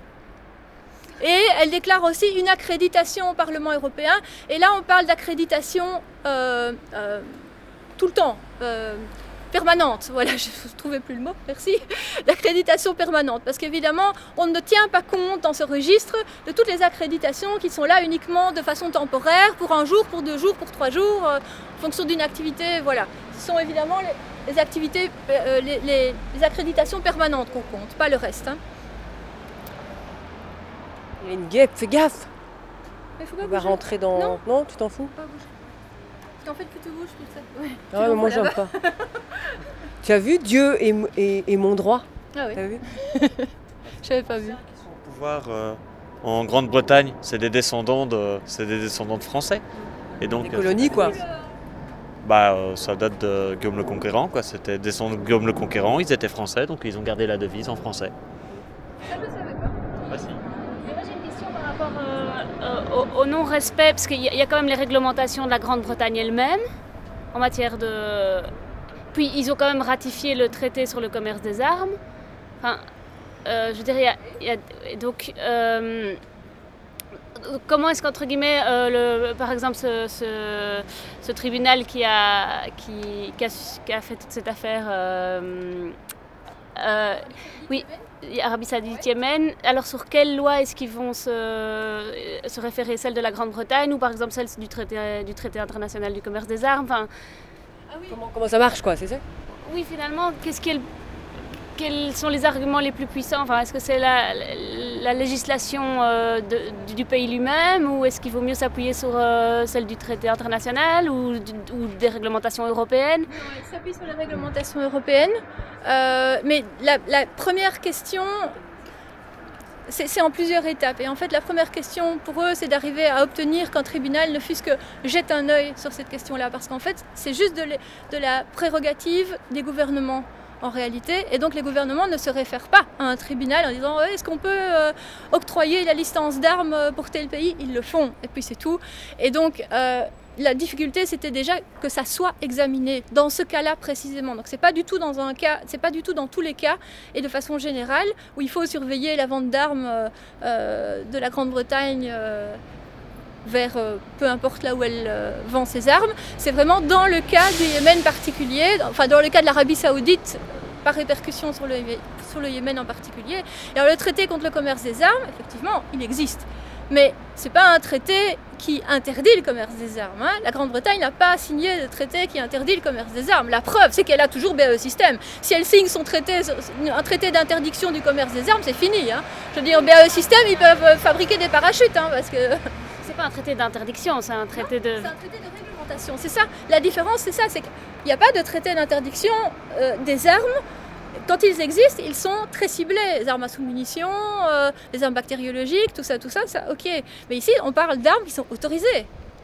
Et elle déclare aussi une accréditation au Parlement européen. Et là, on parle d'accréditation euh, euh, tout le temps. Euh, permanente, voilà, je ne trouvais plus le mot, merci, d'accréditation permanente, parce qu'évidemment, on ne tient pas compte dans ce registre de toutes les accréditations qui sont là uniquement de façon temporaire, pour un jour, pour deux jours, pour trois jours, euh, en fonction d'une activité, voilà. Ce sont évidemment les, les activités, euh, les, les, les accréditations permanentes qu'on compte, pas le reste. Hein. Il y a une guêpe, fais gaffe. Mais faut pas On va bouger. rentrer dans... Non, non tu t'en fous? Pas bouger. En fait, que tu bouges, tout ça. Ouais. Ah ouais, mais moi, j'aime pas. Tu as vu Dieu est, est, est mon droit? Ah oui. T'as vu? Je n'avais pas vu. Le pouvoir euh, en Grande-Bretagne, c'est des descendants de, c'est des descendants de Français. Et donc, des colonies, quoi. Bah, euh, ça date de Guillaume le Conquérant, quoi. C'était descendants de Guillaume le Conquérant, ils étaient français, donc ils ont gardé la devise en français. Ça, je ne savais pas. Bah si. Moi, j'ai une question par rapport euh, euh, au, au non-respect, parce qu'il y, y a quand même les réglementations de la Grande-Bretagne elle-même, en matière de... Puis ils ont quand même ratifié le traité sur le commerce des armes. Enfin, euh, je veux dire, il y a, y a donc... Euh, comment est-ce qu'entre guillemets, euh, le, par exemple, ce, ce, ce tribunal qui a, qui, qui, a, qui a fait toute cette affaire... Euh, Euh, oui, Arabie Saoudite, Yémen. Alors sur quelle loi est-ce qu'ils vont se, se référer? Celle de la Grande-Bretagne ou par exemple celle du traité, du traité international du commerce des armes? Enfin, ah oui. comment, comment ça marche, quoi, c'est ça? Oui, finalement, qu'est-ce qui est le, quels sont les arguments les plus puissants? Enfin, est-ce que c'est la, la, la législation euh, de, du, du pays lui-même, ou est-ce qu'il vaut mieux s'appuyer sur euh, celle du traité international ou, ou des réglementations européennes? Non, il s'appuie sur les réglementations européennes. Euh, mais la, la première question, c'est, c'est en plusieurs étapes. Et en fait, la première question pour eux, c'est d'arriver à obtenir qu'un tribunal ne fût-ce que jette un œil sur cette question-là. Parce qu'en fait, c'est juste de, les, de la prérogative des gouvernements en réalité. Et donc les gouvernements ne se réfèrent pas à un tribunal en disant ouais, est-ce qu'on peut euh, octroyer la licence d'armes pour tel pays? Ils le font. Et puis c'est tout. Et donc... Euh, la difficulté, c'était déjà que ça soit examiné dans ce cas-là précisément. Donc c'est pas du tout dans un cas, c'est pas du tout dans tous les cas et de façon générale où il faut surveiller la vente d'armes euh, euh, de la Grande-Bretagne euh, vers euh, peu importe là où elle euh, vend ses armes. C'est vraiment dans le cas du Yémen particulier, enfin dans le cas de l'Arabie Saoudite par répercussion sur le, sur le Yémen en particulier. Et alors le traité contre le commerce des armes, effectivement, il existe. Mais ce n'est pas un traité qui interdit le commerce des armes. Hein. La Grande-Bretagne n'a pas signé de traité qui interdit le commerce des armes. La preuve, c'est qu'elle a toujours B A E System. Si elle signe son traité, un traité d'interdiction du commerce des armes, c'est fini. Hein. Je veux dire, B A E System, ils peuvent fabriquer des parachutes. Hein, parce que... C'est pas un traité d'interdiction, c'est un traité de... C'est un traité de réglementation. C'est ça. La différence, c'est ça. C'est qu'il n'y a pas de traité d'interdiction euh, des armes. Quand ils existent, ils sont très ciblés. Les armes à sous-munitions, euh, les armes bactériologiques, tout ça, tout ça, ça, ok. Mais ici, on parle d'armes qui sont autorisées.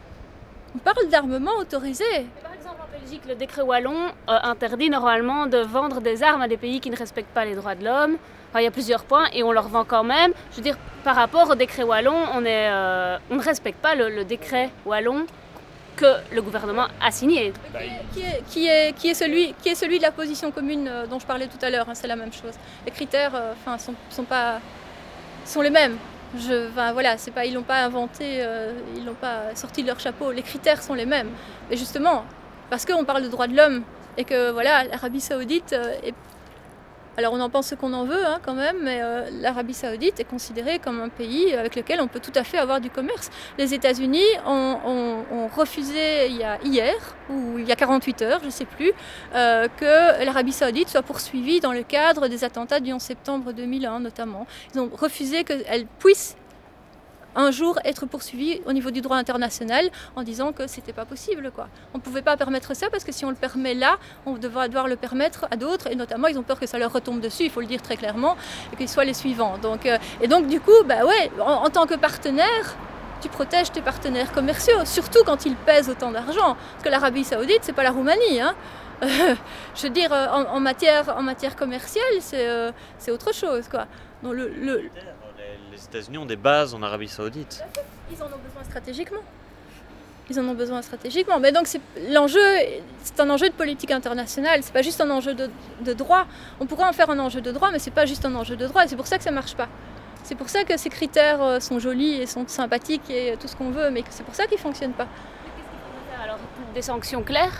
On parle d'armement autorisé. Par exemple, en Belgique, le décret wallon euh, interdit normalement de vendre des armes à des pays qui ne respectent pas les droits de l'homme. Enfin, il y a plusieurs points et on leur vend quand même. Je veux dire, par rapport au décret wallon, on, est, euh, on ne respecte pas le, le décret wallon que le gouvernement a signé. Qui est, qui est, qui est, celui, qui est celui de la position commune dont je parlais tout à l'heure, hein, c'est la même chose. Les critères enfin, euh, sont, sont, pas, sont les mêmes. Je, enfin, voilà, c'est pas, ils ne l'ont pas inventé, euh, ils ne l'ont pas sorti de leur chapeau. Les critères sont les mêmes. Et justement, parce qu'on parle de droits de l'homme et que voilà, l'Arabie Saoudite euh, est... Alors on en pense ce qu'on en veut hein, quand même, mais euh, l'Arabie Saoudite est considérée comme un pays avec lequel on peut tout à fait avoir du commerce. Les États-Unis ont, ont, ont refusé il y a hier, ou il y a quarante-huit heures, je ne sais plus, euh, que l'Arabie Saoudite soit poursuivie dans le cadre des attentats du onze septembre deux mille un notamment. Ils ont refusé qu'elle puisse un jour être poursuivi au niveau du droit international en disant que c'était pas possible, quoi. On ne pouvait pas permettre ça parce que si on le permet là, on devrait devoir le permettre à d'autres et notamment ils ont peur que ça leur retombe dessus, il faut le dire très clairement, et qu'ils soient les suivants. Donc, euh, et donc du coup, bah ouais, en, en tant que partenaire, tu protèges tes partenaires commerciaux, surtout quand ils pèsent autant d'argent. Parce que l'Arabie Saoudite, c'est pas la Roumanie, hein. Euh, je veux dire, en, en, matière, en matière commerciale, c'est, euh, c'est autre chose, quoi. Donc, le, le, Les États-Unis ont des bases en Arabie Saoudite. Ils en ont besoin stratégiquement. Ils en ont besoin stratégiquement. Mais donc c'est, l'enjeu, c'est un enjeu de politique internationale. C'est pas juste un enjeu de, de droit. On pourrait en faire un enjeu de droit, mais c'est pas juste un enjeu de droit. Et c'est pour ça que ça marche pas. C'est pour ça que ces critères sont jolis et sont sympathiques et tout ce qu'on veut, mais c'est pour ça qu'ils fonctionnent pas. Mais qu'est-ce qu'il faudrait faire alors? Des sanctions claires?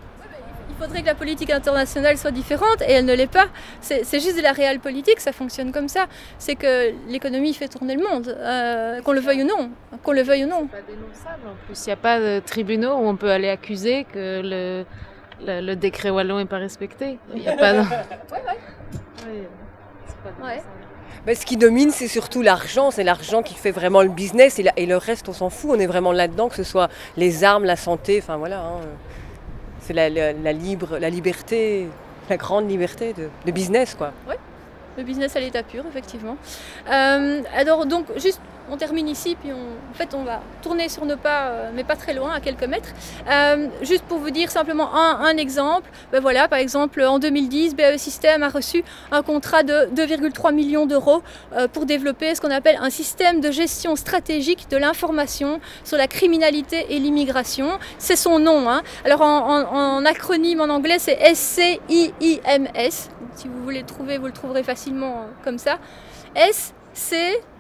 Il faudrait que la politique internationale soit différente et elle ne l'est pas. C'est, c'est juste de la réelle politique, ça fonctionne comme ça. C'est que l'économie fait tourner le monde, euh, qu'on le veuille ou non. Qu'on le veuille ou non. C'est pas dénonçable en plus. Il n'y a pas de tribunaux où on peut aller accuser que le, le, le décret wallon n'est pas respecté. Il n'y a pas de... ouais, ouais. Oui, c'est pas dénonçable. Ouais. Ben, ce qui domine, c'est surtout l'argent. C'est l'argent qui fait vraiment le business et, la, et le reste, on s'en fout. On est vraiment là-dedans, que ce soit les armes, la santé, enfin voilà. Hein. C'est la, la, la, libre, la liberté, la grande liberté de, de business, quoi. Oui, le business à l'état pur, effectivement. Euh, alors, donc, juste, on termine ici, puis on, en fait, on va tourner sur nos pas, euh, mais pas très loin, à quelques mètres. Euh, juste pour vous dire simplement un, un exemple. Ben voilà, par exemple, en deux mille dix, B A E System a reçu un contrat de deux virgule trois millions d'euros euh, pour développer ce qu'on appelle un système de gestion stratégique de l'information sur la criminalité et l'immigration. C'est son nom. Hein. Alors, en, en, en acronyme en anglais, c'est S C I I M S. Si vous voulez le trouver, vous le trouverez facilement euh, comme ça. S C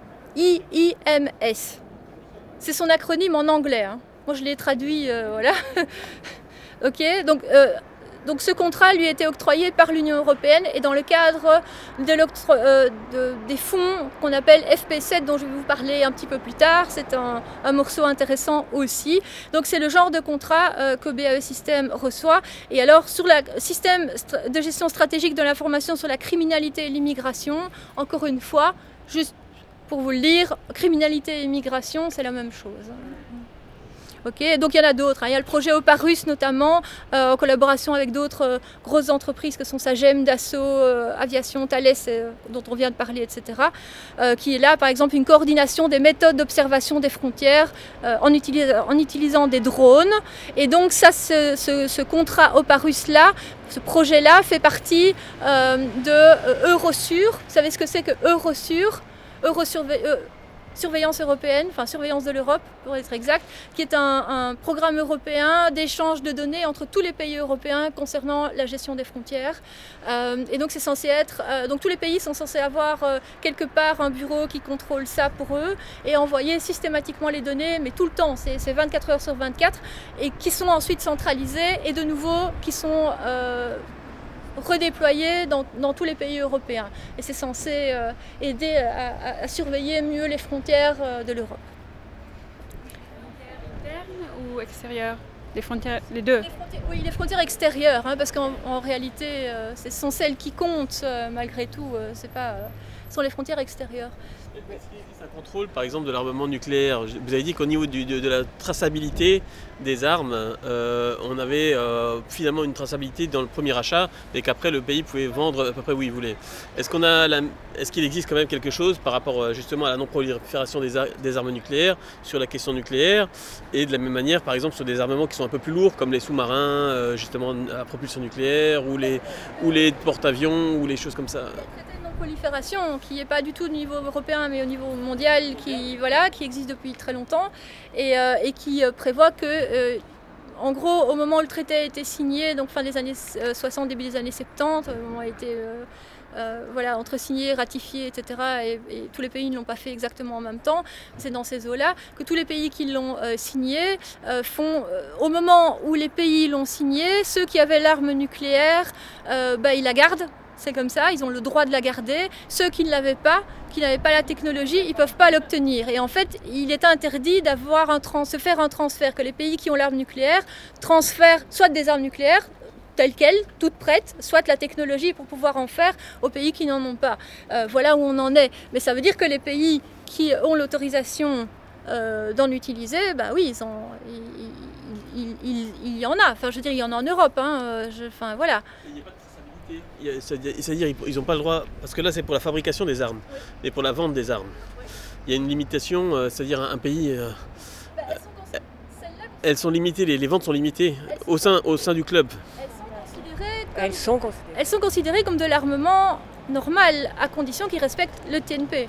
I I M S. C'est son acronyme en anglais. Hein. Moi, je l'ai traduit, euh, voilà. Ok, donc euh, donc ce contrat lui a été octroyé par l'Union européenne et dans le cadre de euh, de, des fonds qu'on appelle F P sept dont je vais vous parler un petit peu plus tard. C'est un, un morceau intéressant aussi. Donc c'est le genre de contrat euh, que B A E System reçoit. Et alors sur le système de gestion stratégique de l'information sur la criminalité et l'immigration, encore une fois, juste pour vous le dire, criminalité et immigration, c'est la même chose. Okay, donc il y en a d'autres, hein. Il y a le projet Oparus notamment, euh, en collaboration avec d'autres euh, grosses entreprises que sont Sagem, Dassault, euh, Aviation, Thales, euh, dont on vient de parler, et cetera, euh, qui est là par exemple une coordination des méthodes d'observation des frontières euh, en, utilis- en utilisant des drones. Et donc ça, ce, ce, ce contrat Oparus-là, ce projet-là fait partie euh, de euh, Eurosur. Vous savez ce que c'est que Eurosur Eurosurveillance euh, Surveillance européenne, enfin surveillance de l'Europe pour être exact, qui est un, un programme européen d'échange de données entre tous les pays européens concernant la gestion des frontières. Euh, et donc c'est censé être, euh, donc tous les pays sont censés avoir euh, quelque part un bureau qui contrôle ça pour eux et envoyer systématiquement les données, mais tout le temps, c'est, c'est vingt-quatre heures sur vingt-quatre, et qui sont ensuite centralisées et de nouveau qui sont euh, redéployés dans, dans tous les pays européens. Et c'est censé euh, aider à, à, à surveiller mieux les frontières euh, de l'Europe. Internes ou extérieures ? Les frontières, les deux. Les frontières, oui, les frontières extérieures, hein, parce qu'en en réalité, euh, ce sont celles qui comptent euh, malgré tout. Euh, c'est pas, euh, ce sont les frontières extérieures. Est-ce qu'il existe un contrôle, par exemple, de l'armement nucléaire ? Vous avez dit qu'au niveau du, de, de la traçabilité des armes, euh, on avait euh, finalement une traçabilité dans le premier achat, et qu'après le pays pouvait vendre à peu près où il voulait. Est-ce qu'on a la, est-ce qu'il existe quand même quelque chose par rapport justement à la non-prolifération des, ar- des armes nucléaires, sur la question nucléaire, et de la même manière, par exemple, sur des armements qui sont un peu plus lourds, comme les sous-marins, euh, justement à propulsion nucléaire, ou les, ou les porte-avions, ou les choses comme ça ? Prolifération qui n'est pas du tout au niveau européen mais au niveau mondial qui, voilà, qui existe depuis très longtemps et, euh, et qui euh, prévoit que euh, en gros au moment où le traité a été signé, donc fin des années soixante, début des années soixante-dix, au moment où il a été euh, euh, voilà, entre signé, ratifié, et cetera. Et, et tous les pays ne l'ont pas fait exactement en même temps, c'est dans ces eaux-là que tous les pays qui l'ont euh, signé euh, font, euh, au moment où les pays l'ont signé, ceux qui avaient l'arme nucléaire, euh, bah, ils la gardent. C'est comme ça, ils ont le droit de la garder. Ceux qui ne l'avaient pas, qui n'avaient pas la technologie, ils ne peuvent pas l'obtenir. Et en fait, il est interdit d'avoir un trans- se faire un transfert, que les pays qui ont l'arme nucléaire transfèrent soit des armes nucléaires, telles quelles, toutes prêtes, soit la technologie pour pouvoir en faire aux pays qui n'en ont pas. Euh, voilà où on en est. Mais ça veut dire que les pays qui ont l'autorisation euh, d'en utiliser, bah oui, ils ont, il, il, il, il y en a. Enfin, je veux dire, il y en a en Europe. Hein. Je, enfin, voilà. C'est-à-dire qu'ils n'ont pas le droit, parce que là c'est pour la fabrication des armes, oui. Et pour la vente des armes. Oui. Il y a une limitation, euh, c'est-à-dire un, un pays... Euh, bah, elles, sont euh, elles sont limitées, les, les ventes sont limitées au sein, au sein du club. Elles sont considérées comme, elles sont considérées. Elles sont considérées comme de l'armement normal, à condition qu'ils respectent le T N P.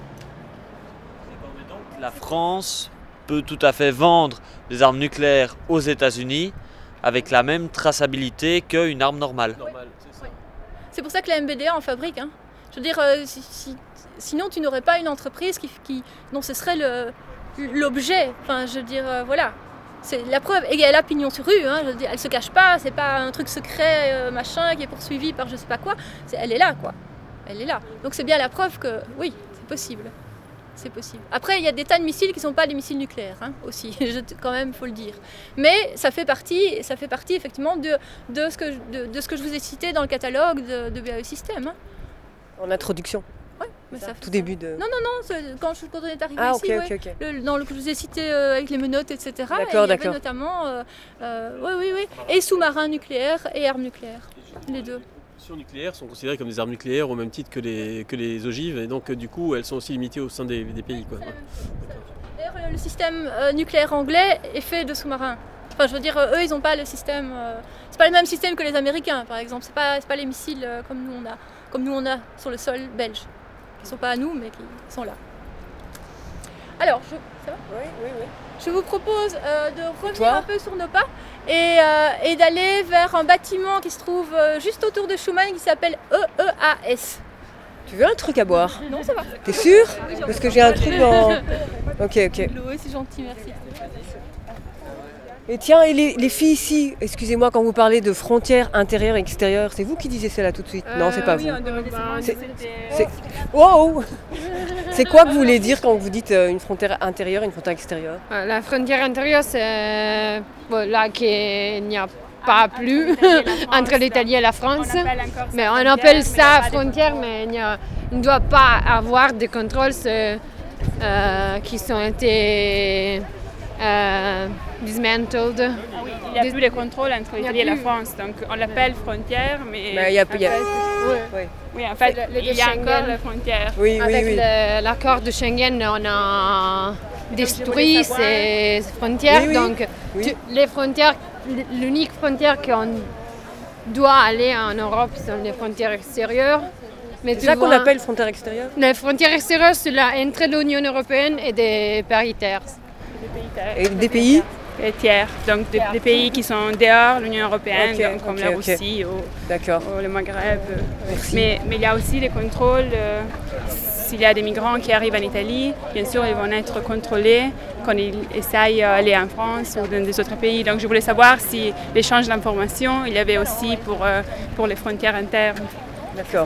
La France peut tout à fait vendre des armes nucléaires aux États-Unis avec la même traçabilité qu'une arme normale. Oui. C'est pour ça que la M B D A en fabrique. Hein. Je veux dire, euh, si, si, sinon tu n'aurais pas une entreprise qui, qui dont ce serait le, l'objet. Enfin, je veux dire, euh, voilà. C'est la preuve. Et elle a pignon sur rue. Hein, je veux dire, elle se cache pas. C'est pas un truc secret, euh, machin, qui est poursuivi par je sais pas quoi. C'est, elle est là, quoi. Elle est là. Donc c'est bien la preuve que oui, c'est possible. C'est possible. Après, il y a des tas de missiles qui ne sont pas des missiles nucléaires, hein, aussi, quand même, il faut le dire. Mais ça fait partie, ça fait partie effectivement de, de, ce que, de, de ce que je vous ai cité dans le catalogue de, de B A E System. Hein. En introduction. Oui, mais ça, ça tout début de... Non, non, non, quand, je, quand on est arrivé ah, ici, okay, ouais, okay, okay. Le, dans le que je vous ai cité euh, avec les menottes, et cetera. D'accord, et il y avait d'accord. notamment, euh, euh, oui, oui, oui, et sous-marins nucléaires et armes nucléaires, les deux. Les nucléaires sont considérées comme des armes nucléaires au même titre que les, que les ogives et donc du coup elles sont aussi limitées au sein des, des pays. Quoi. Ouais. D'ailleurs le système euh, nucléaire anglais est fait de sous-marins. Enfin je veux dire, eux ils n'ont pas le système, euh, c'est pas le même système que les Américains par exemple, c'est pas, c'est pas les missiles euh, comme nous on a, comme nous on a sur le sol belge, qui sont pas à nous mais qui sont là. Alors, je, ça va ? Oui, oui, oui. Je vous propose euh, de revenir Toi un peu sur nos pas et, euh, et d'aller vers un bâtiment qui se trouve euh, juste autour de Schuman qui s'appelle E E A S. Tu veux un truc à boire ? Non, ça va. T'es sûr ? Parce que j'ai un truc en... Ok, ok. Oui, c'est gentil, merci. Et tiens, et les, les filles ici, excusez-moi, quand vous parlez de frontières intérieures et extérieures, c'est vous qui disiez ça là tout de suite? Euh, Non, c'est pas oui, vous. on demandait ça. C'est, c'est, wow. C'est quoi que vous voulez dire quand vous dites euh, une frontière intérieure et une frontière extérieure? La frontière intérieure, c'est bon, là qu'il n'y a pas plus entre l'Italie et la France. On appelle encore ça mais on frontière, appelle mais ça il y a pas de frontière, mais il, y a, il ne doit pas avoir de contrôles euh, qui sont été euh, dismantled. Ah oui, il n'y a plus de contrôle entre l'Italie et la France, donc on l'appelle frontière, mais... Ben, y a, en y a... fait, Oui. oui. oui, en fait, le, le il y a Schengen. encore la frontière. Oui, oui, Avec oui. le, l'accord de Schengen, on a détruit ces frontières. Oui, oui. Donc, Oui. tu, les frontières, l'unique frontière qu'on doit aller en Europe sont les frontières extérieures. Mais C'est ça qu'on appelle frontière extérieure? Les frontières extérieures, c'est là entre l'Union européenne et des pays tiers. Et des pays? Des tiers, donc des, des pays qui sont dehors de l'Union européenne, Okay, donc comme okay, la okay. Russie ou, ou le Maghreb. Merci. Mais, mais il y a aussi des contrôles. Euh, s'il y a des migrants qui arrivent en Italie, bien sûr, ils vont être contrôlés quand ils essayent d'aller en France ou dans des autres pays. Donc je voulais savoir si l'échange d'informations, il y avait aussi pour, euh, pour les frontières internes. D'accord.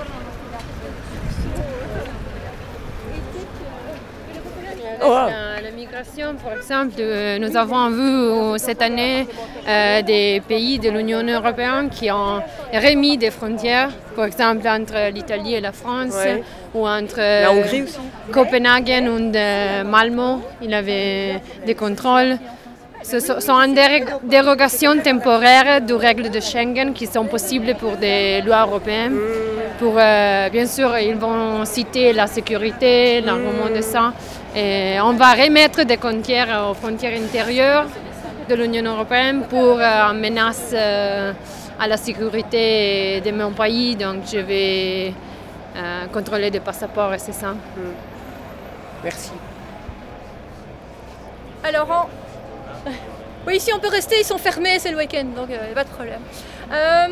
Oh. La, la migration, par exemple, euh, nous avons vu euh, cette année euh, des pays de l'Union européenne qui ont remis des frontières, par exemple entre l'Italie et la France, ouais. ou entre la Hongrie aussi. Copenhague et euh, Malmö, il y avait des contrôles. Ce sont des dérogations temporaires des règles de Schengen qui sont possibles pour des lois européennes. Pour, euh, bien sûr, ils vont citer la sécurité, l'armement de ça. Et on va remettre des frontières aux frontières intérieures de l'Union européenne pour euh, une menace euh, à la sécurité de mon pays. Donc je vais euh, contrôler des passeports et c'est ça. Merci. Alors, en... oui, ici on peut rester, ils sont fermés, c'est le week-end, donc il euh, n'y a pas de problème. Euh,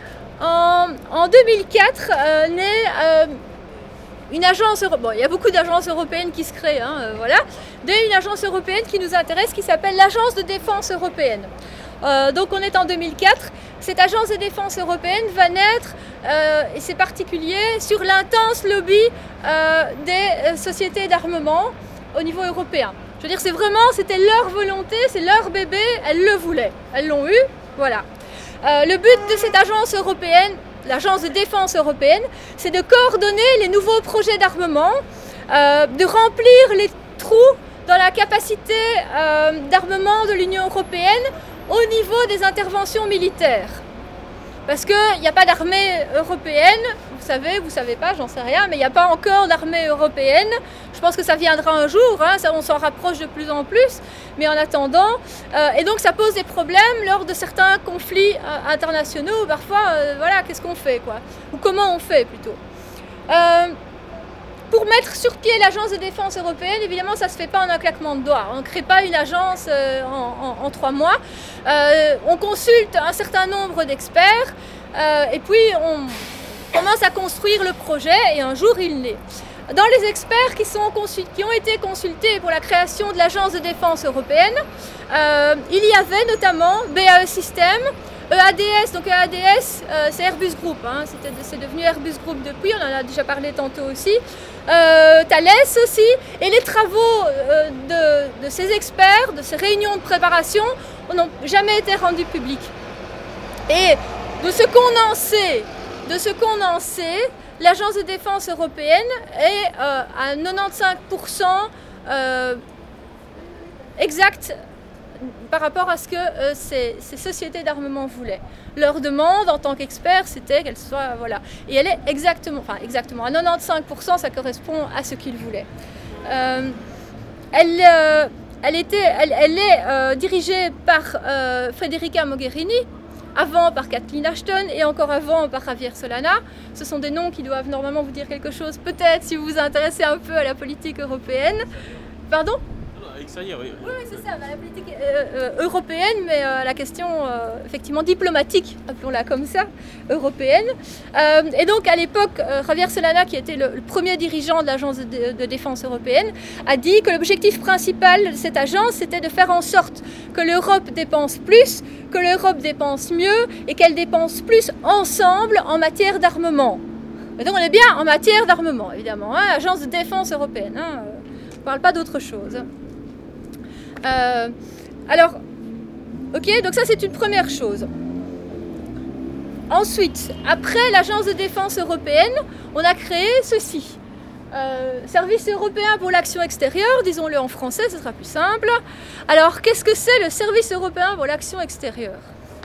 en, en deux mille quatre, euh, naît euh, une agence européenne. Bon, il y a beaucoup d'agences européennes qui se créent, hein, euh, voilà. Naît une agence européenne qui nous intéresse, qui s'appelle l'Agence de défense européenne. Euh, donc on est en deux mille quatre. Cette agence de défense européenne va naître, euh, et c'est particulier, sur l'intense lobby euh, des sociétés d'armement au niveau européen. Je veux dire, c'est vraiment, c'était leur volonté, c'est leur bébé, elles le voulaient, elles l'ont eu, voilà. Euh, le but de cette agence européenne, l'agence de défense européenne, c'est de coordonner les nouveaux projets d'armement, euh, de remplir les trous dans la capacité euh, d'armement de l'Union européenne au niveau des interventions militaires. Parce qu'il n'y a pas d'armée européenne, vous savez, vous ne savez pas, j'en sais rien, mais il n'y a pas encore d'armée européenne. Je pense que ça viendra un jour, hein, ça, on s'en rapproche de plus en plus, mais en attendant, euh, et donc ça pose des problèmes lors de certains conflits euh, internationaux, où parfois, euh, voilà, qu'est-ce qu'on fait, quoi, ou comment on fait plutôt. Euh, Pour mettre sur pied l'agence de défense européenne, évidemment, ça ne se fait pas en un claquement de doigts. On ne crée pas une agence euh, en, en, en trois mois. Euh, on consulte un certain nombre d'experts euh, et puis on commence à construire le projet et un jour il naît. Dans les experts qui, sont consult- qui ont été consultés pour la création de l'agence de défense européenne, euh, il y avait notamment B A E Systems, E A D S, donc E A D S, euh, c'est Airbus Group, hein, c'était, c'est devenu Airbus Group depuis, on en a déjà parlé tantôt aussi, euh, Thales aussi, et les travaux euh, de, de ces experts, de ces réunions de préparation, n'ont jamais été rendus publics. Et de ce qu'on en sait, de ce qu'on en sait, l'agence de défense européenne est euh, à quatre-vingt-quinze pour cent euh, exact par rapport à ce que euh, ces, ces sociétés d'armement voulaient. Leur demande en tant qu'expert, c'était qu'elle soit, voilà. Et elle est exactement, enfin exactement, à quatre-vingt-quinze pour cent, ça correspond à ce qu'ils voulaient. Euh, elle, euh, elle, était, elle, elle est euh, dirigée par euh, Federica Mogherini, avant par Kathleen Ashton et encore avant par Javier Solana. Ce sont des noms qui doivent normalement vous dire quelque chose, peut-être si vous vous intéressez un peu à la politique européenne. Pardon ? extérieure, oui. Oui, oui, c'est ça, la politique euh, euh, européenne, mais euh, la question euh, effectivement diplomatique, appelons-la comme ça, européenne. Euh, et donc à l'époque, euh, Javier Solana, qui était le, le premier dirigeant de l'agence de, de défense européenne, a dit que l'objectif principal de cette agence, c'était de faire en sorte que l'Europe dépense plus, que l'Europe dépense mieux et qu'elle dépense plus ensemble en matière d'armement. Et donc on est bien en matière d'armement, évidemment, hein, agence de défense européenne, hein, on ne parle pas d'autre chose. Euh, alors, ok, donc ça c'est une première chose. Ensuite, après l'agence de défense européenne, on a créé ceci. Euh, service européen pour l'action extérieure, disons-le en français, ce sera plus simple. Alors, qu'est-ce que c'est le service européen pour l'action extérieure ?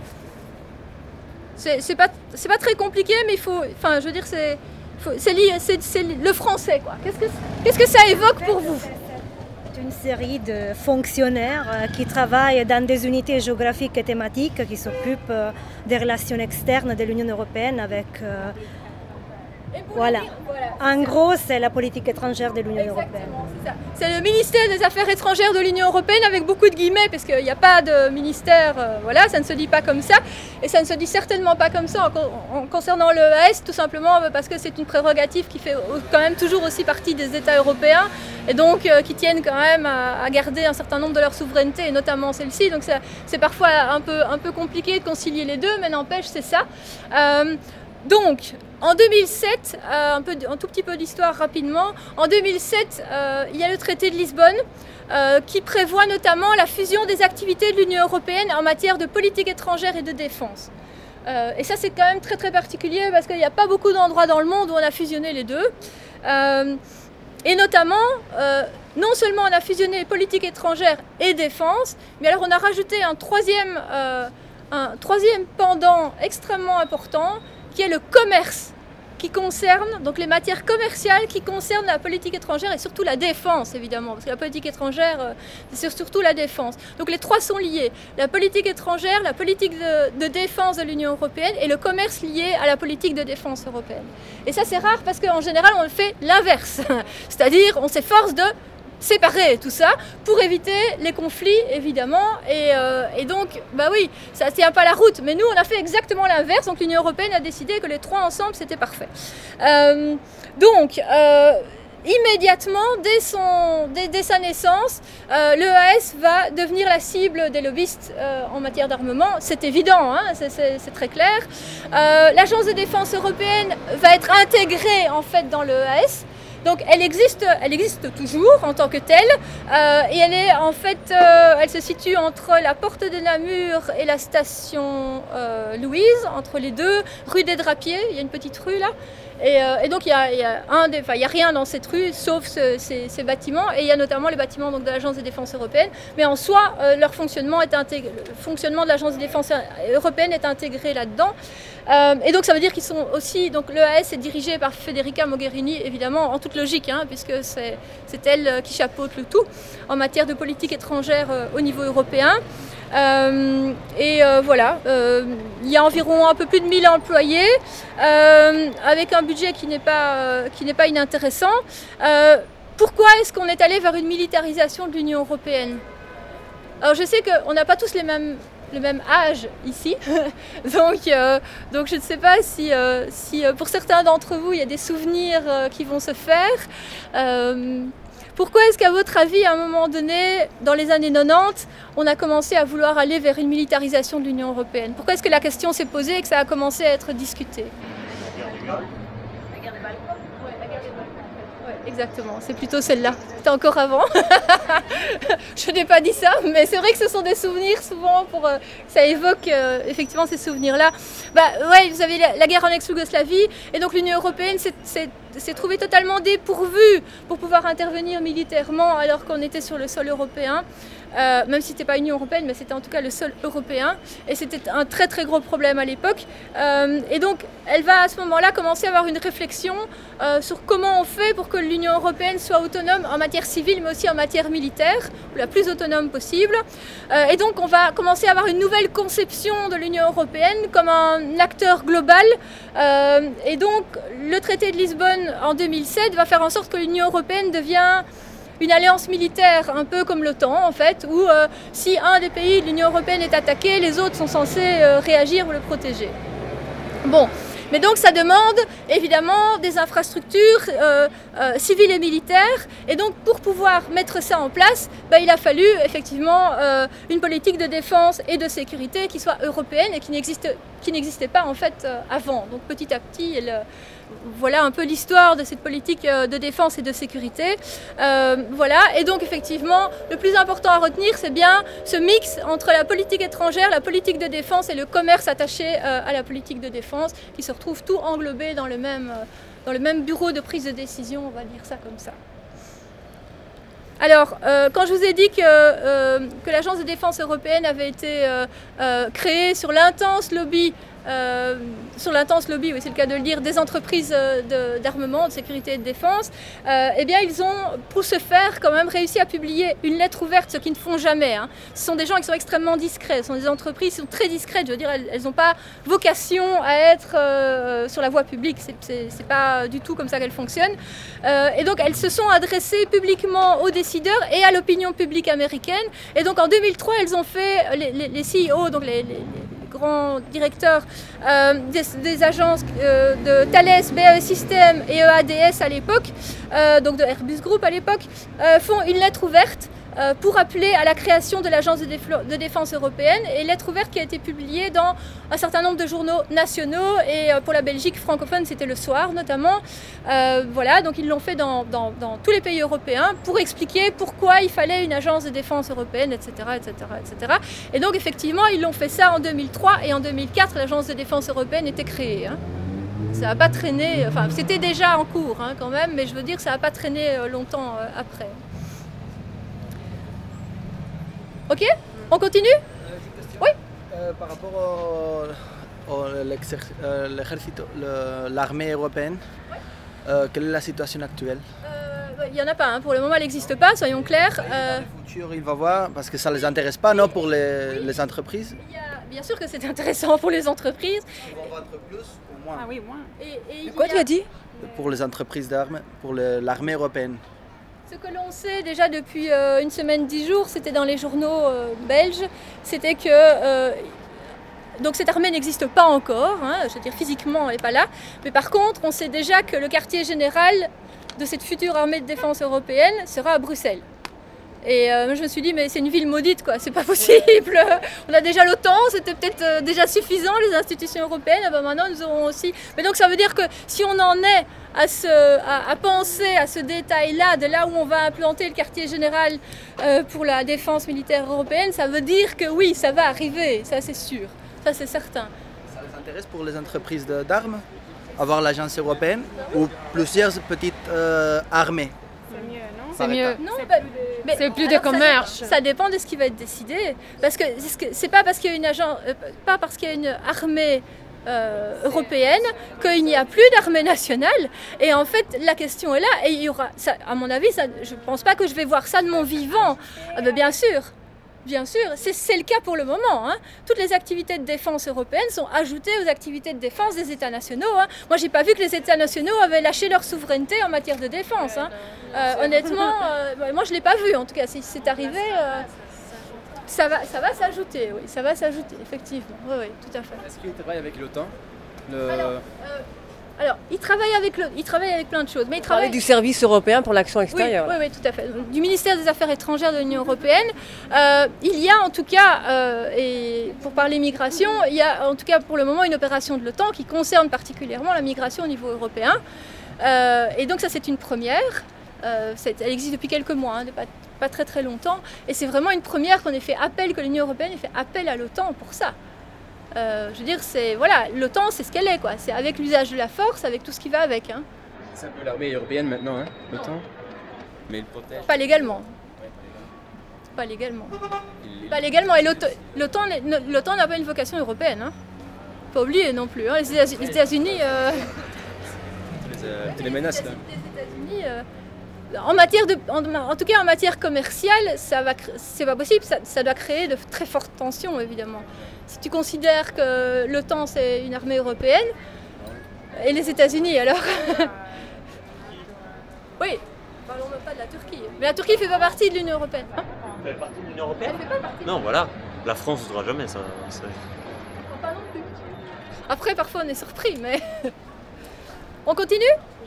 C'est, c'est, pas, c'est pas très compliqué, mais il faut, enfin, je veux dire, c'est, faut, c'est, c'est, c'est le français, quoi. Qu'est-ce que, qu'est-ce que ça évoque pour vous ? Une série de fonctionnaires qui travaillent dans des unités géographiques et thématiques qui s'occupent des relations externes de l'Union européenne avec... Euh, voilà. voilà. En gros, c'est la politique étrangère de l'Union européenne. C'est ça. C'est le ministère des Affaires étrangères de l'Union européenne avec beaucoup de guillemets, parce qu'il n'y a pas de ministère, euh, voilà, ça ne se dit pas comme ça. Et ça ne se dit certainement pas comme ça en, en concernant l'E A S, tout simplement parce que c'est une prérogative qui fait quand même toujours aussi partie des États européens, et donc euh, qui tiennent quand même à, à garder un certain nombre de leur souveraineté, et notamment celle-ci. Donc ça, c'est parfois un peu, un peu compliqué de concilier les deux, mais n'empêche, c'est ça. Euh, donc, en deux mille sept, euh, un, peu, un tout petit peu d'histoire rapidement, en deux mille sept, euh, il y a le traité de Lisbonne euh, qui prévoit notamment la fusion des activités de l'Union européenne en matière de politique étrangère et de défense. Euh, et ça, c'est quand même très très particulier parce qu'il n'y a pas beaucoup d'endroits dans le monde où on a fusionné les deux. Euh, et notamment, euh, non seulement on a fusionné politique étrangère et défense, mais alors on a rajouté un troisième, euh, un troisième pendant extrêmement important, qui est le commerce, qui concerne donc les matières commerciales qui concernent la politique étrangère et surtout la défense, évidemment, parce que la politique étrangère, c'est surtout la défense. Donc les trois sont liés, la politique étrangère, la politique de, de défense de l'Union européenne et le commerce lié à la politique de défense européenne. Et ça, c'est rare parce qu'en général, on le fait l'inverse, c'est-à-dire on s'efforce de séparer tout ça pour éviter les conflits, évidemment, et, euh, et donc, bah oui, ça ne tient pas la route, mais nous on a fait exactement l'inverse, donc l'Union européenne a décidé que les trois ensemble c'était parfait. Euh, donc, euh, immédiatement, dès, son, dès, dès sa naissance, euh, l'E A S va devenir la cible des lobbyistes euh, en matière d'armement, c'est évident, hein, c'est, c'est, c'est très clair. Euh, l'Agence de défense européenne va être intégrée en fait dans l'E A S. Donc elle existe, elle existe toujours en tant que telle euh, et elle est en fait, euh, elle se situe entre la porte de Namur et la station euh, Louise, entre les deux, rue des Drapiers, il y a une petite rue là. Et, euh, et donc il y a, il y a un des, enfin, il y a rien dans cette rue sauf ce, ces, ces bâtiments et il y a notamment les bâtiments donc, de l'Agence de défense européenne. Mais en soi, euh, leur fonctionnement est intégré, le fonctionnement de l'Agence de défense européenne est intégré là-dedans. Euh, et donc ça veut dire qu'ils sont aussi, donc l'E A S est dirigé par Federica Mogherini évidemment en toute logique, hein, puisque c'est, c'est elle qui chapeaute le tout en matière de politique étrangère euh, au niveau européen. Euh, et euh, voilà, euh, il y a environ un peu plus de mille employés, euh, avec un budget qui n'est pas, euh, qui n'est pas inintéressant. Euh, pourquoi est-ce qu'on est allé vers une militarisation de l'Union européenne ? Alors je sais qu'on n'a pas tous les mêmes, le même âge ici, donc, euh, donc je ne sais pas si, euh, si euh, pour certains d'entre vous il y a des souvenirs euh, qui vont se faire. Euh, Pourquoi est-ce qu'à votre avis, à un moment donné, dans les années quatre-vingt-dix, on a commencé à vouloir aller vers une militarisation de l'Union européenne ? Pourquoi est-ce que la question s'est posée et que ça a commencé à être discuté ? Exactement, c'est plutôt celle-là. C'était encore avant. Je n'ai pas dit ça, mais c'est vrai que ce sont des souvenirs souvent pour. Euh, ça évoque euh, effectivement ces souvenirs-là. Bah ouais, vous avez la, la guerre en ex-Yougoslavie, et donc l'Union européenne s'est, s'est, s'est trouvée totalement dépourvue pour pouvoir intervenir militairement alors qu'on était sur le sol européen. Euh, même si c'était pas l'Union européenne, mais c'était en tout cas le sol européen, et c'était un très très gros problème à l'époque. Euh, et donc, elle va à ce moment-là commencer à avoir une réflexion euh, sur comment on fait pour que l'Union européenne soit autonome en matière civile, mais aussi en matière militaire, la plus autonome possible. Euh, et donc, on va commencer à avoir une nouvelle conception de l'Union européenne comme un acteur global. Euh, et donc, le traité de Lisbonne en deux mille sept va faire en sorte que l'Union européenne devient une alliance militaire un peu comme l'OTAN en fait, où euh, si un des pays de l'Union européenne est attaqué, les autres sont censés euh, réagir ou le protéger. Bon, mais donc ça demande évidemment des infrastructures euh, euh, civiles et militaires, et donc pour pouvoir mettre ça en place, bah, il a fallu effectivement euh, une politique de défense et de sécurité qui soit européenne et qui n'existe, qui n'existait pas en fait euh, avant. Donc petit à petit, elle, voilà un peu l'histoire de cette politique de défense et de sécurité. Euh, voilà. Et donc effectivement, le plus important à retenir, c'est bien ce mix entre la politique étrangère, la politique de défense et le commerce attaché euh, à la politique de défense, qui se retrouve tout englobé dans le même, euh, dans le même bureau de prise de décision, on va dire ça comme ça. Alors, euh, quand je vous ai dit que, euh, que l'Agence de défense européenne avait été euh, euh, créée sur l'intense lobby Euh, sur l'intense lobby, oui, c'est le cas de le dire, des entreprises de, d'armement, de sécurité et de défense, euh, eh bien ils ont, pour ce faire, quand même réussi à publier une lettre ouverte, ce qu'ils ne font jamais. Hein. Ce sont des gens qui sont extrêmement discrets, ce sont des entreprises qui sont très discrètes, je veux dire, elles n'ont pas vocation à être euh, sur la voie publique, c'est, c'est, c'est pas du tout comme ça qu'elles fonctionnent. Euh, et donc elles se sont adressées publiquement aux décideurs et à l'opinion publique américaine, et donc en deux mille trois, elles ont fait, les, les, les C E O, donc les, les grands directeurs euh, des, des agences euh, de Thales, B A E Systems et E A D S à l'époque, euh, donc de Airbus Group à l'époque, euh, font une lettre ouverte euh, pour appeler à la création de l'Agence de, déf- de défense européenne, et lettre ouverte qui a été publiée dans un certain nombre de journaux nationaux, et euh, pour la Belgique francophone c'était Le Soir notamment. Euh, voilà, donc ils l'ont fait dans, dans, dans tous les pays européens pour expliquer pourquoi il fallait une agence de défense européenne, et cetera, et cetera, et cetera. Et donc effectivement ils l'ont fait ça en deux mille trois, et en deux mille quatre l'agence de défense européenne était créée. Hein. Ça n'a pas traîné, enfin c'était déjà en cours hein, quand même, mais je veux dire ça n'a pas traîné longtemps euh, après. Ok, on continue? euh, Oui. Euh, par rapport au, au euh, l'exército, le, l'armée européenne, euh, quelle est la situation actuelle? Il n'y en a pas, hein. Pour le moment elle n'existe pas, soyons clairs. Euh... Dans le futur il va voir, parce que ça ne les intéresse pas, non, pour les, les entreprises? Il y a, bien sûr que c'est intéressant pour les entreprises. Ils vont vendre plus ou moins? Ah oui, moins. Et, et quoi a... tu as dit? Pour les entreprises d'armes, pour le, l'armée européenne. Ce que l'on sait déjà depuis euh, une semaine, dix jours, c'était dans les journaux euh, belges, c'était que euh, donc cette armée n'existe pas encore, hein, je veux dire physiquement elle n'est pas là, mais par contre on sait déjà que le quartier général de cette future armée de défense européenne sera à Bruxelles. Et euh, je me suis dit, mais c'est une ville maudite, quoi, c'est pas possible. On a déjà l'OTAN, c'était peut-être euh, déjà suffisant, les institutions européennes, et ben maintenant nous aurons aussi. Mais donc ça veut dire que si on en est à, ce, à, à penser à ce détail-là, de là où on va implanter le quartier général euh, pour la défense militaire européenne, ça veut dire que oui, ça va arriver, ça c'est sûr, ça c'est certain. Ça les intéresse pour les entreprises de, d'armes, avoir l'agence européenne ou plusieurs petites euh, armées? C'est mieux. Non, bah, mais c'est plus alors de commerce. Ça, ça dépend de ce qui va être décidé. Parce que c'est pas parce qu'il y a une agence, pas parce qu'il y a une armée euh, européenne qu'il n'y a plus d'armée nationale. Et en fait, la question est là. Et il y aura, ça, à mon avis, ça, je ne pense pas que je vais voir ça de mon vivant. Ah ben, bien sûr. Bien sûr, c'est, c'est le cas pour le moment. Hein. Toutes les activités de défense européennes sont ajoutées aux activités de défense des États nationaux. Hein. Moi, j'ai pas vu que les États nationaux avaient lâché leur souveraineté en matière de défense. Hein. Euh, honnêtement, euh, moi, je l'ai pas vu. En tout cas, si c'est arrivé, euh, ça va, ça va s'ajouter. Oui, ça va s'ajouter, effectivement. Oui, oui, tout à fait. Est-ce qu'il travaille avec l'OTAN? Le... Alors, euh, Alors, il travaille avec le, il travaille avec plein de choses, mais il travaille travaille du service européen pour l'action extérieure. Oui, oui, oui, tout à fait. Du ministère des Affaires étrangères de l'Union européenne. Euh, il y a en tout cas, euh, et pour parler migration, il y a en tout cas pour le moment une opération de l'OTAN qui concerne particulièrement la migration au niveau européen. Euh, et donc ça, c'est une première. Euh, c'est, elle existe depuis quelques mois, hein, pas, pas très très longtemps. Et c'est vraiment une première qu'on ait fait appel, que l'Union européenne ait fait appel à l'OTAN pour ça. Euh, je veux dire, c'est voilà, l'OTAN, c'est ce qu'elle est, quoi. C'est avec l'usage de la force, avec tout ce qui va avec. Hein. C'est un peu l'armée européenne maintenant, hein, l'OTAN. Mais il protège. Pas légalement. Pas légalement. Il... Pas légalement. Et l'OTAN, l'OTAN, l'OTAN n'a pas une vocation européenne. Hein. Pas oublier non plus. Hein. Les États-Unis. Euh... Les, euh, les menaces là. Les États-Unis. Euh... En matière de, en, en tout cas en matière commerciale, ça va, c'est pas possible. Ça, ça doit créer de très fortes tensions, évidemment. Si tu considères que l'OTAN c'est une armée européenne, et les États-Unis alors. Oui, parlons même pas de la Turquie. Mais la Turquie fait pas partie de l'Union européenne. Hein, Elle fait partie de l'Union européenne? Elle fait pas partie. Non, voilà. La France ne voudra jamais ça. ça... Pas non plus. Après, parfois, on est surpris, mais... On continue?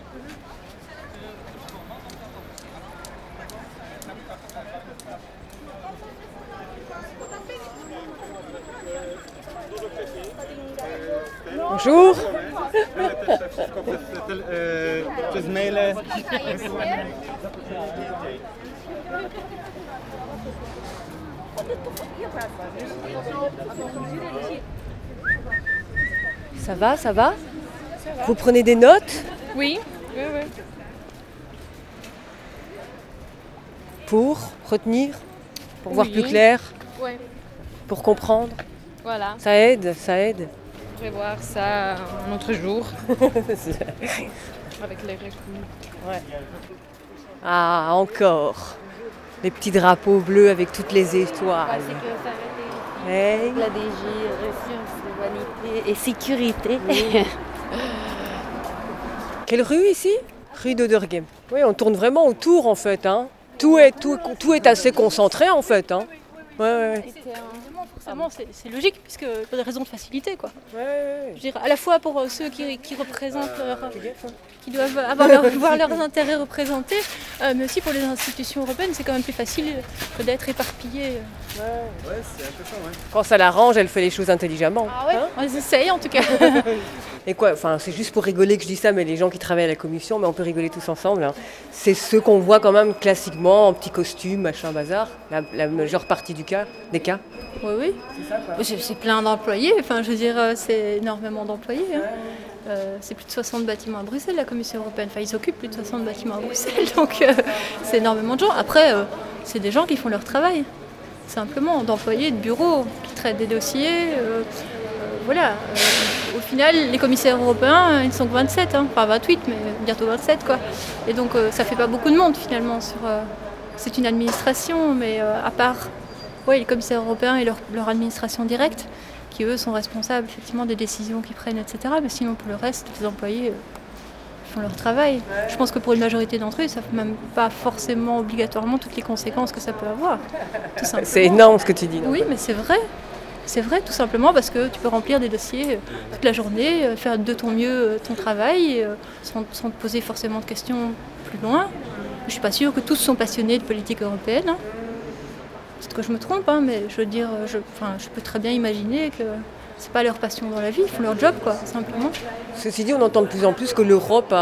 Bonjour. Ça va, ça va? Vous prenez des notes? Oui, oui, oui. Pour retenir? Pour voir Oui. plus clair? Ouais. Pour comprendre? Voilà. Ça aide, ça aide. Prévoir ça un autre jour. Avec les recours. Ouais. Ah, encore. Les petits drapeaux bleus avec toutes les étoiles. Hey. La D G, ressources, vanité et sécurité. Oui. Quelle rue ici? Rue d'Oderghem. Oui, on tourne vraiment autour en fait. Hein. Tout, est, tout, tout est assez concentré en fait. Hein. Ouais, ouais. Forcément, c'est, c'est logique, puisque pour des raisons de facilité, quoi. Ouais, ouais. Je veux dire, à la fois pour ceux qui, qui représentent, leur, qui doivent avoir leur, voir leurs intérêts représentés, euh, mais aussi pour les institutions européennes, c'est quand même plus facile que d'être éparpillé. Ouais, ouais c'est un peu ça, ouais. Quand ça l'arrange, elle fait les choses intelligemment. Ah ouais, hein, on essaye en tout cas. Et quoi, enfin, c'est juste pour rigoler que je dis ça, mais les gens qui travaillent à la commission, mais on peut rigoler tous ensemble. Hein. C'est ceux qu'on voit quand même classiquement en petit costume, machin, bazar, la, la majeure partie du cas, des cas. Oui, oui. C'est ça, quoi. C'est, c'est plein d'employés, enfin, je veux dire, c'est énormément d'employés. Hein. Euh, c'est plus de soixante bâtiments à Bruxelles, la Commission européenne. Enfin, ils occupent plus de soixante bâtiments à Bruxelles, donc euh, c'est énormément de gens. Après, euh, c'est des gens qui font leur travail, simplement, d'employés de bureaux, qui traitent des dossiers. Euh, euh, voilà. Euh, au final, les commissaires européens, ils ne sont que vingt-sept, hein. Enfin vingt-huit, mais bientôt vingt-sept, quoi. Et donc, euh, ça fait pas beaucoup de monde, finalement. Sur, euh, c'est une administration, mais euh, à part ouais, les commissaires européens et leur, leur administration directe, qui eux sont responsables effectivement des décisions qu'ils prennent, et cetera. Mais sinon, pour le reste, les employés euh, font leur travail. Je pense que pour une majorité d'entre eux, ça ne fait même pas forcément obligatoirement toutes les conséquences que ça peut avoir. Tout simplement. C'est énorme ce que tu dis. Non, oui, mais c'est vrai. C'est vrai, tout simplement parce que tu peux remplir des dossiers toute la journée, faire de ton mieux ton travail, sans, sans te poser forcément de questions plus loin. Je ne suis pas sûre que tous sont passionnés de politique européenne. Hein. Peut-être que je me trompe, hein, mais je veux dire, je, enfin, je peux très bien imaginer que c'est pas leur passion dans la vie, ils font leur job, quoi, simplement. Ceci dit, on entend de plus en plus que l'Europe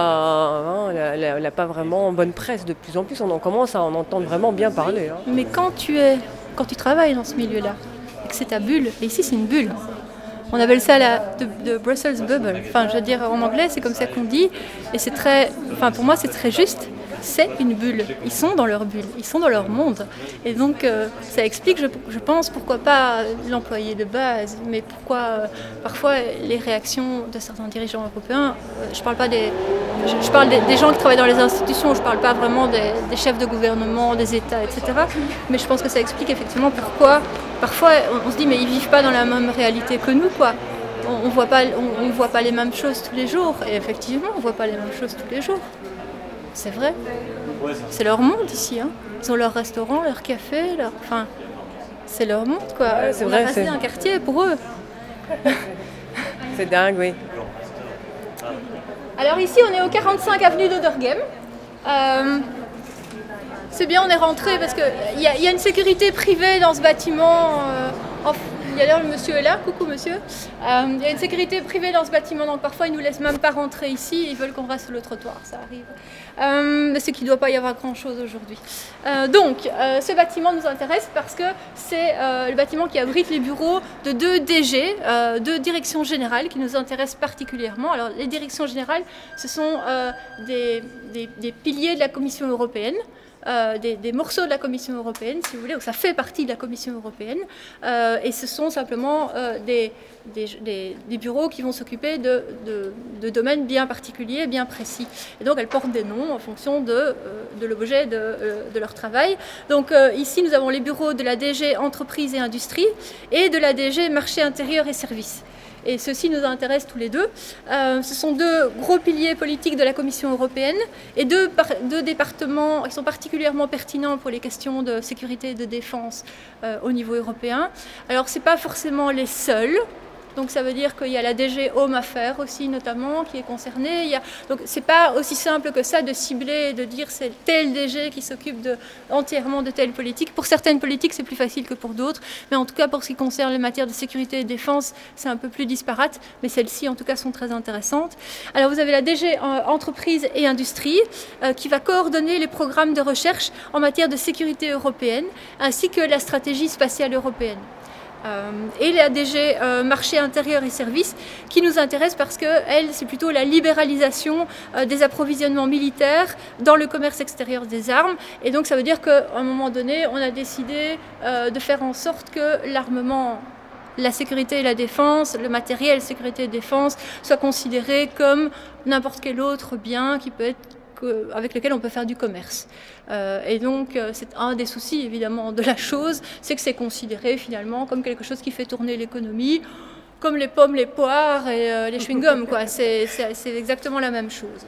n'a pas vraiment bonne presse. De plus en plus, on en commence à en entendre vraiment bien parler. Hein. Mais quand tu es, quand tu travailles dans ce milieu-là, et que c'est ta bulle, et ici c'est une bulle. On appelle ça la de, de Brussels bubble. Enfin, je veux dire, en anglais, c'est comme ça qu'on dit, et c'est très, enfin, pour moi, c'est très juste. C'est une bulle. Ils sont dans leur bulle, ils sont dans leur monde. Et donc, euh, ça explique, je, je pense, pourquoi pas l'employé de base, mais pourquoi euh, parfois les réactions de certains dirigeants européens, euh, je parle pas des, je, je parle des, des gens qui travaillent dans les institutions, je parle pas vraiment des, des chefs de gouvernement, des États, et cetera. Mais je pense que ça explique effectivement pourquoi, parfois, on, on se dit, mais ils vivent pas dans la même réalité que nous, quoi. On, on voit pas, on, on voit pas les mêmes choses tous les jours. Et effectivement, on voit pas les mêmes choses tous les jours. C'est vrai. C'est leur monde ici. Hein. Ils ont leur restaurant, leur café, leur... Enfin, c'est leur monde, quoi. Ouais, c'est on vrai, a rasé c'est... un quartier pour eux. C'est dingue, oui. Alors ici, on est au quarante-cinq avenue d'Oderghem. Euh, c'est bien, on est rentré parce qu'il y, y a une sécurité privée dans ce bâtiment. Euh, en... D'ailleurs, le monsieur est là. Coucou, monsieur. Il euh, y a une sécurité privée dans ce bâtiment, donc parfois ils nous laissent même pas rentrer ici. Ils veulent qu'on reste sur le trottoir, ça arrive. Euh, mais c'est qu'il ne doit pas y avoir grand-chose aujourd'hui. Euh, donc, euh, ce bâtiment nous intéresse parce que c'est euh, le bâtiment qui abrite les bureaux de deux D G, euh, deux directions générales qui nous intéressent particulièrement. Alors, les directions générales, ce sont euh, des, des, des piliers de la Commission européenne. Euh, des, des morceaux de la Commission européenne, si vous voulez, ou ça fait partie de la Commission européenne, euh, et ce sont simplement euh, des, des, des, des bureaux qui vont s'occuper de, de, de domaines bien particuliers, bien précis. Et donc elles portent des noms en fonction de, euh, de l'objet de, euh, de leur travail. Donc euh, ici nous avons les bureaux de la D G Entreprise et Industrie et de la D G Marché intérieur et services. Et ceci nous intéresse tous les deux. Euh, ce sont deux gros piliers politiques de la Commission européenne et deux, par, deux départements qui sont particulièrement pertinents pour les questions de sécurité et de défense euh, au niveau européen. Alors, ce n'est pas forcément les seuls. Donc ça veut dire qu'il y a la D G Home Affairs aussi notamment qui est concernée. Il y a... Donc c'est pas aussi simple que ça de cibler et de dire c'est tel D G qui s'occupe de... entièrement de telle politique. Pour certaines politiques c'est plus facile que pour d'autres, mais en tout cas pour ce qui concerne les matières de sécurité et de défense c'est un peu plus disparate, mais celles-ci en tout cas sont très intéressantes. Alors vous avez la D G Entreprise et Industrie euh, qui va coordonner les programmes de recherche en matière de sécurité européenne ainsi que la stratégie spatiale européenne. Euh, et la D G euh, Marché intérieur et services qui nous intéresse parce qu'elle, c'est plutôt la libéralisation euh, des approvisionnements militaires dans le commerce extérieur des armes. Et donc ça veut dire qu'à un moment donné, on a décidé euh, de faire en sorte que l'armement, la sécurité et la défense, le matériel sécurité et défense soit considéré comme n'importe quel autre bien qui peut être avec lequel on peut faire du commerce. Euh, et donc, euh, c'est un des soucis, évidemment, de la chose, c'est que c'est considéré, finalement, comme quelque chose qui fait tourner l'économie, comme les pommes, les poires et euh, les chewing-gums, quoi. C'est, c'est, c'est exactement la même chose.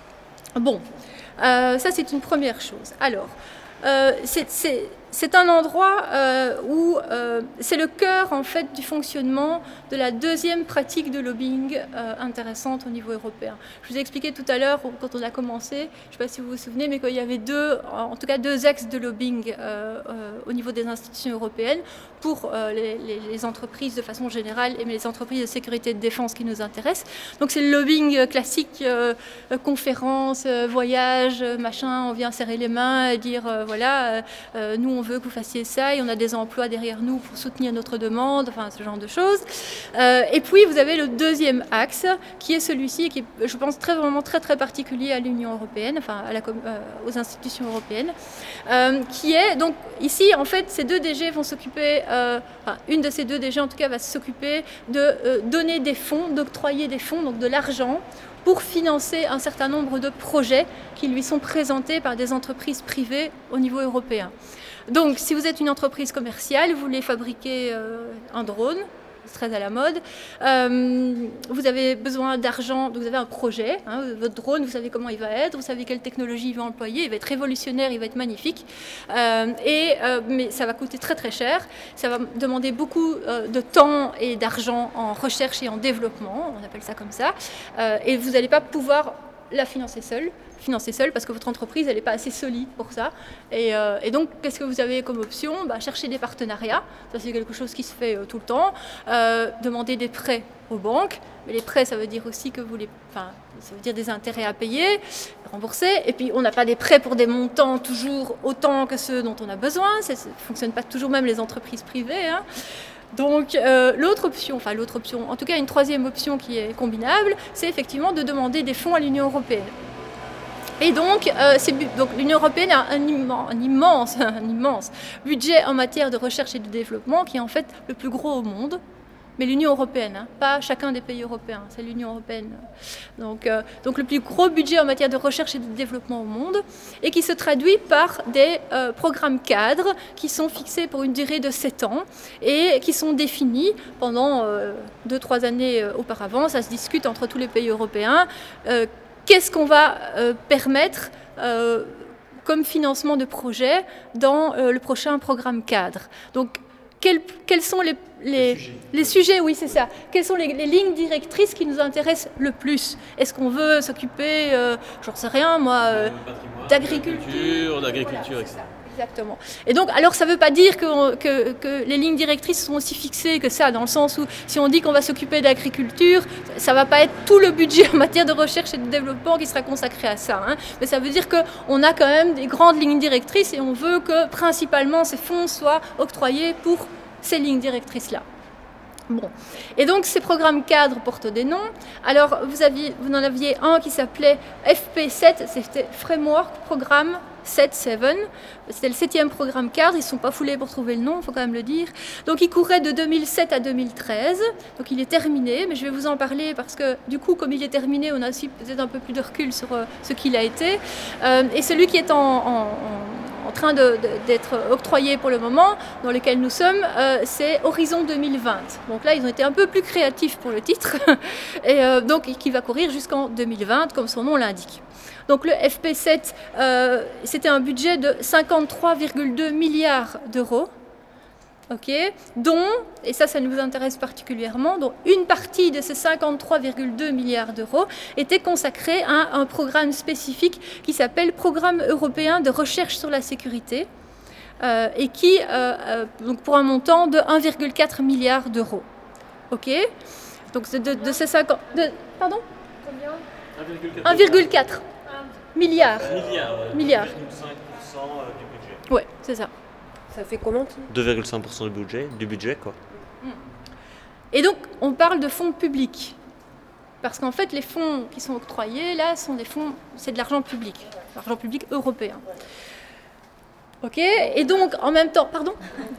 Bon, euh, ça, c'est une première chose. Alors, euh, c'est... c'est C'est un endroit euh, où euh, c'est le cœur en fait du fonctionnement de la deuxième pratique de lobbying euh, intéressante au niveau européen. Je vous ai expliqué tout à l'heure quand on a commencé, je ne sais pas si vous vous souvenez, mais qu'il y avait deux, en tout cas deux axes de lobbying euh, euh, au niveau des institutions européennes pour euh, les, les, les entreprises de façon générale et les entreprises de sécurité et de défense qui nous intéressent. Donc c'est le lobbying classique, euh, conférences, euh, voyages, machin, on vient serrer les mains et dire euh, voilà, euh, nous on veut que vous fassiez ça et on a des emplois derrière nous pour soutenir notre demande, enfin ce genre de choses. Euh, et puis vous avez le deuxième axe qui est celui-ci, qui est, je pense, très vraiment très très particulier à l'Union européenne, enfin à la, euh, aux institutions européennes, euh, qui est donc ici en fait ces deux D G vont s'occuper, euh, enfin une de ces deux D G en tout cas va s'occuper de euh, donner des fonds, d'octroyer des fonds, donc de l'argent pour financer un certain nombre de projets qui lui sont présentés par des entreprises privées au niveau européen. Donc, si vous êtes une entreprise commerciale, vous voulez fabriquer euh, un drone, c'est très à la mode, euh, vous avez besoin d'argent, donc vous avez un projet, hein, votre drone, vous savez comment il va être, vous savez quelle technologie il va employer, il va être révolutionnaire, il va être magnifique, euh, et, euh, mais ça va coûter très très cher, ça va demander beaucoup euh, de temps et d'argent en recherche et en développement, on appelle ça comme ça, euh, et vous n'allez pas pouvoir la financer seul, financer seul parce que votre entreprise elle n'est pas assez solide pour ça. Et, euh, et donc qu'est-ce que vous avez comme option? Bah, chercher des partenariats, ça c'est quelque chose qui se fait euh, tout le temps. Euh, demander des prêts aux banques, mais les prêts ça veut dire aussi que vous les, enfin ça veut dire des intérêts à payer, rembourser. Et puis on n'a pas des prêts pour des montants toujours autant que ceux dont on a besoin. Ça ne fonctionne pas toujours même les entreprises privées. Hein. Donc euh, l'autre option, enfin l'autre option, en tout cas une troisième option qui est combinable, c'est effectivement de demander des fonds à l'Union européenne. Et donc, euh, c'est, donc l'Union européenne a un immense, un, immense, un immense budget en matière de recherche et de développement qui est en fait le plus gros au monde. Mais l'Union européenne, hein, pas chacun des pays européens, c'est l'Union européenne. Donc, euh, donc le plus gros budget en matière de recherche et de développement au monde et qui se traduit par des euh, programmes cadres qui sont fixés pour une durée de sept ans et qui sont définis pendant euh, deux trois années euh, auparavant. Ça se discute entre tous les pays européens. Euh, qu'est-ce qu'on va euh, permettre euh, comme financement de projet dans euh, le prochain programme cadre. Donc, Quels, quels sont les, les, les, sujets. les sujets, oui c'est ça, quelles sont les, les lignes directrices qui nous intéressent le plus? Est-ce qu'on veut s'occuper, euh, j'en sais rien moi, euh, d'agriculture, d'agriculture, et cetera. Exactement. Et donc, alors ça ne veut pas dire que, que, que les lignes directrices sont aussi fixées que ça, dans le sens où si on dit qu'on va s'occuper d'agriculture, ça ne va pas être tout le budget en matière de recherche et de développement qui sera consacré à ça. Hein. Mais ça veut dire qu'on a quand même des grandes lignes directrices et on veut que principalement ces fonds soient octroyés pour ces lignes directrices-là. Bon. Et donc ces programmes cadres portent des noms. Alors vous, aviez, vous en aviez un qui s'appelait F P sept, c'était Framework Programme sept, sept. C'était le septième programme cadre, ils ne sont pas foulés pour trouver le nom, il faut quand même le dire. Donc il courait de deux mille sept à deux mille treize, donc il est terminé, mais je vais vous en parler parce que du coup, comme il est terminé, on a aussi peut-être un peu plus de recul sur euh, ce qu'il a été. Euh, et celui qui est en, en, en train de, de, d'être octroyés pour le moment, dans lequel nous sommes, euh, c'est Horizon deux mille vingt. Donc là, ils ont été un peu plus créatifs pour le titre, et euh, donc qui va courir jusqu'en deux mille vingt, comme son nom l'indique. Donc le F P sept, euh, c'était un budget de cinquante-trois virgule deux milliards d'euros. Ok, dont, et ça, ça nous intéresse particulièrement, dont une partie de ces cinquante-trois virgule deux milliards d'euros était consacrée à un programme spécifique qui s'appelle Programme européen de recherche sur la sécurité, euh, et qui, euh, euh, donc pour un montant de un virgule quatre milliard d'euros. Ok, donc de, de ces cinquante, de, pardon, un virgule quatre milliard. Milliard. Milliard. deux virgule cinq pour cent du budget. Ouais, c'est ça. Ça fait combien? deux virgule cinq pour cent du budget, du budget quoi. Et donc, on parle de fonds publics. Parce qu'en fait, les fonds qui sont octroyés, là, sont des fonds, c'est de l'argent public, l'argent public européen. Ok. Et donc, en même temps, pardon.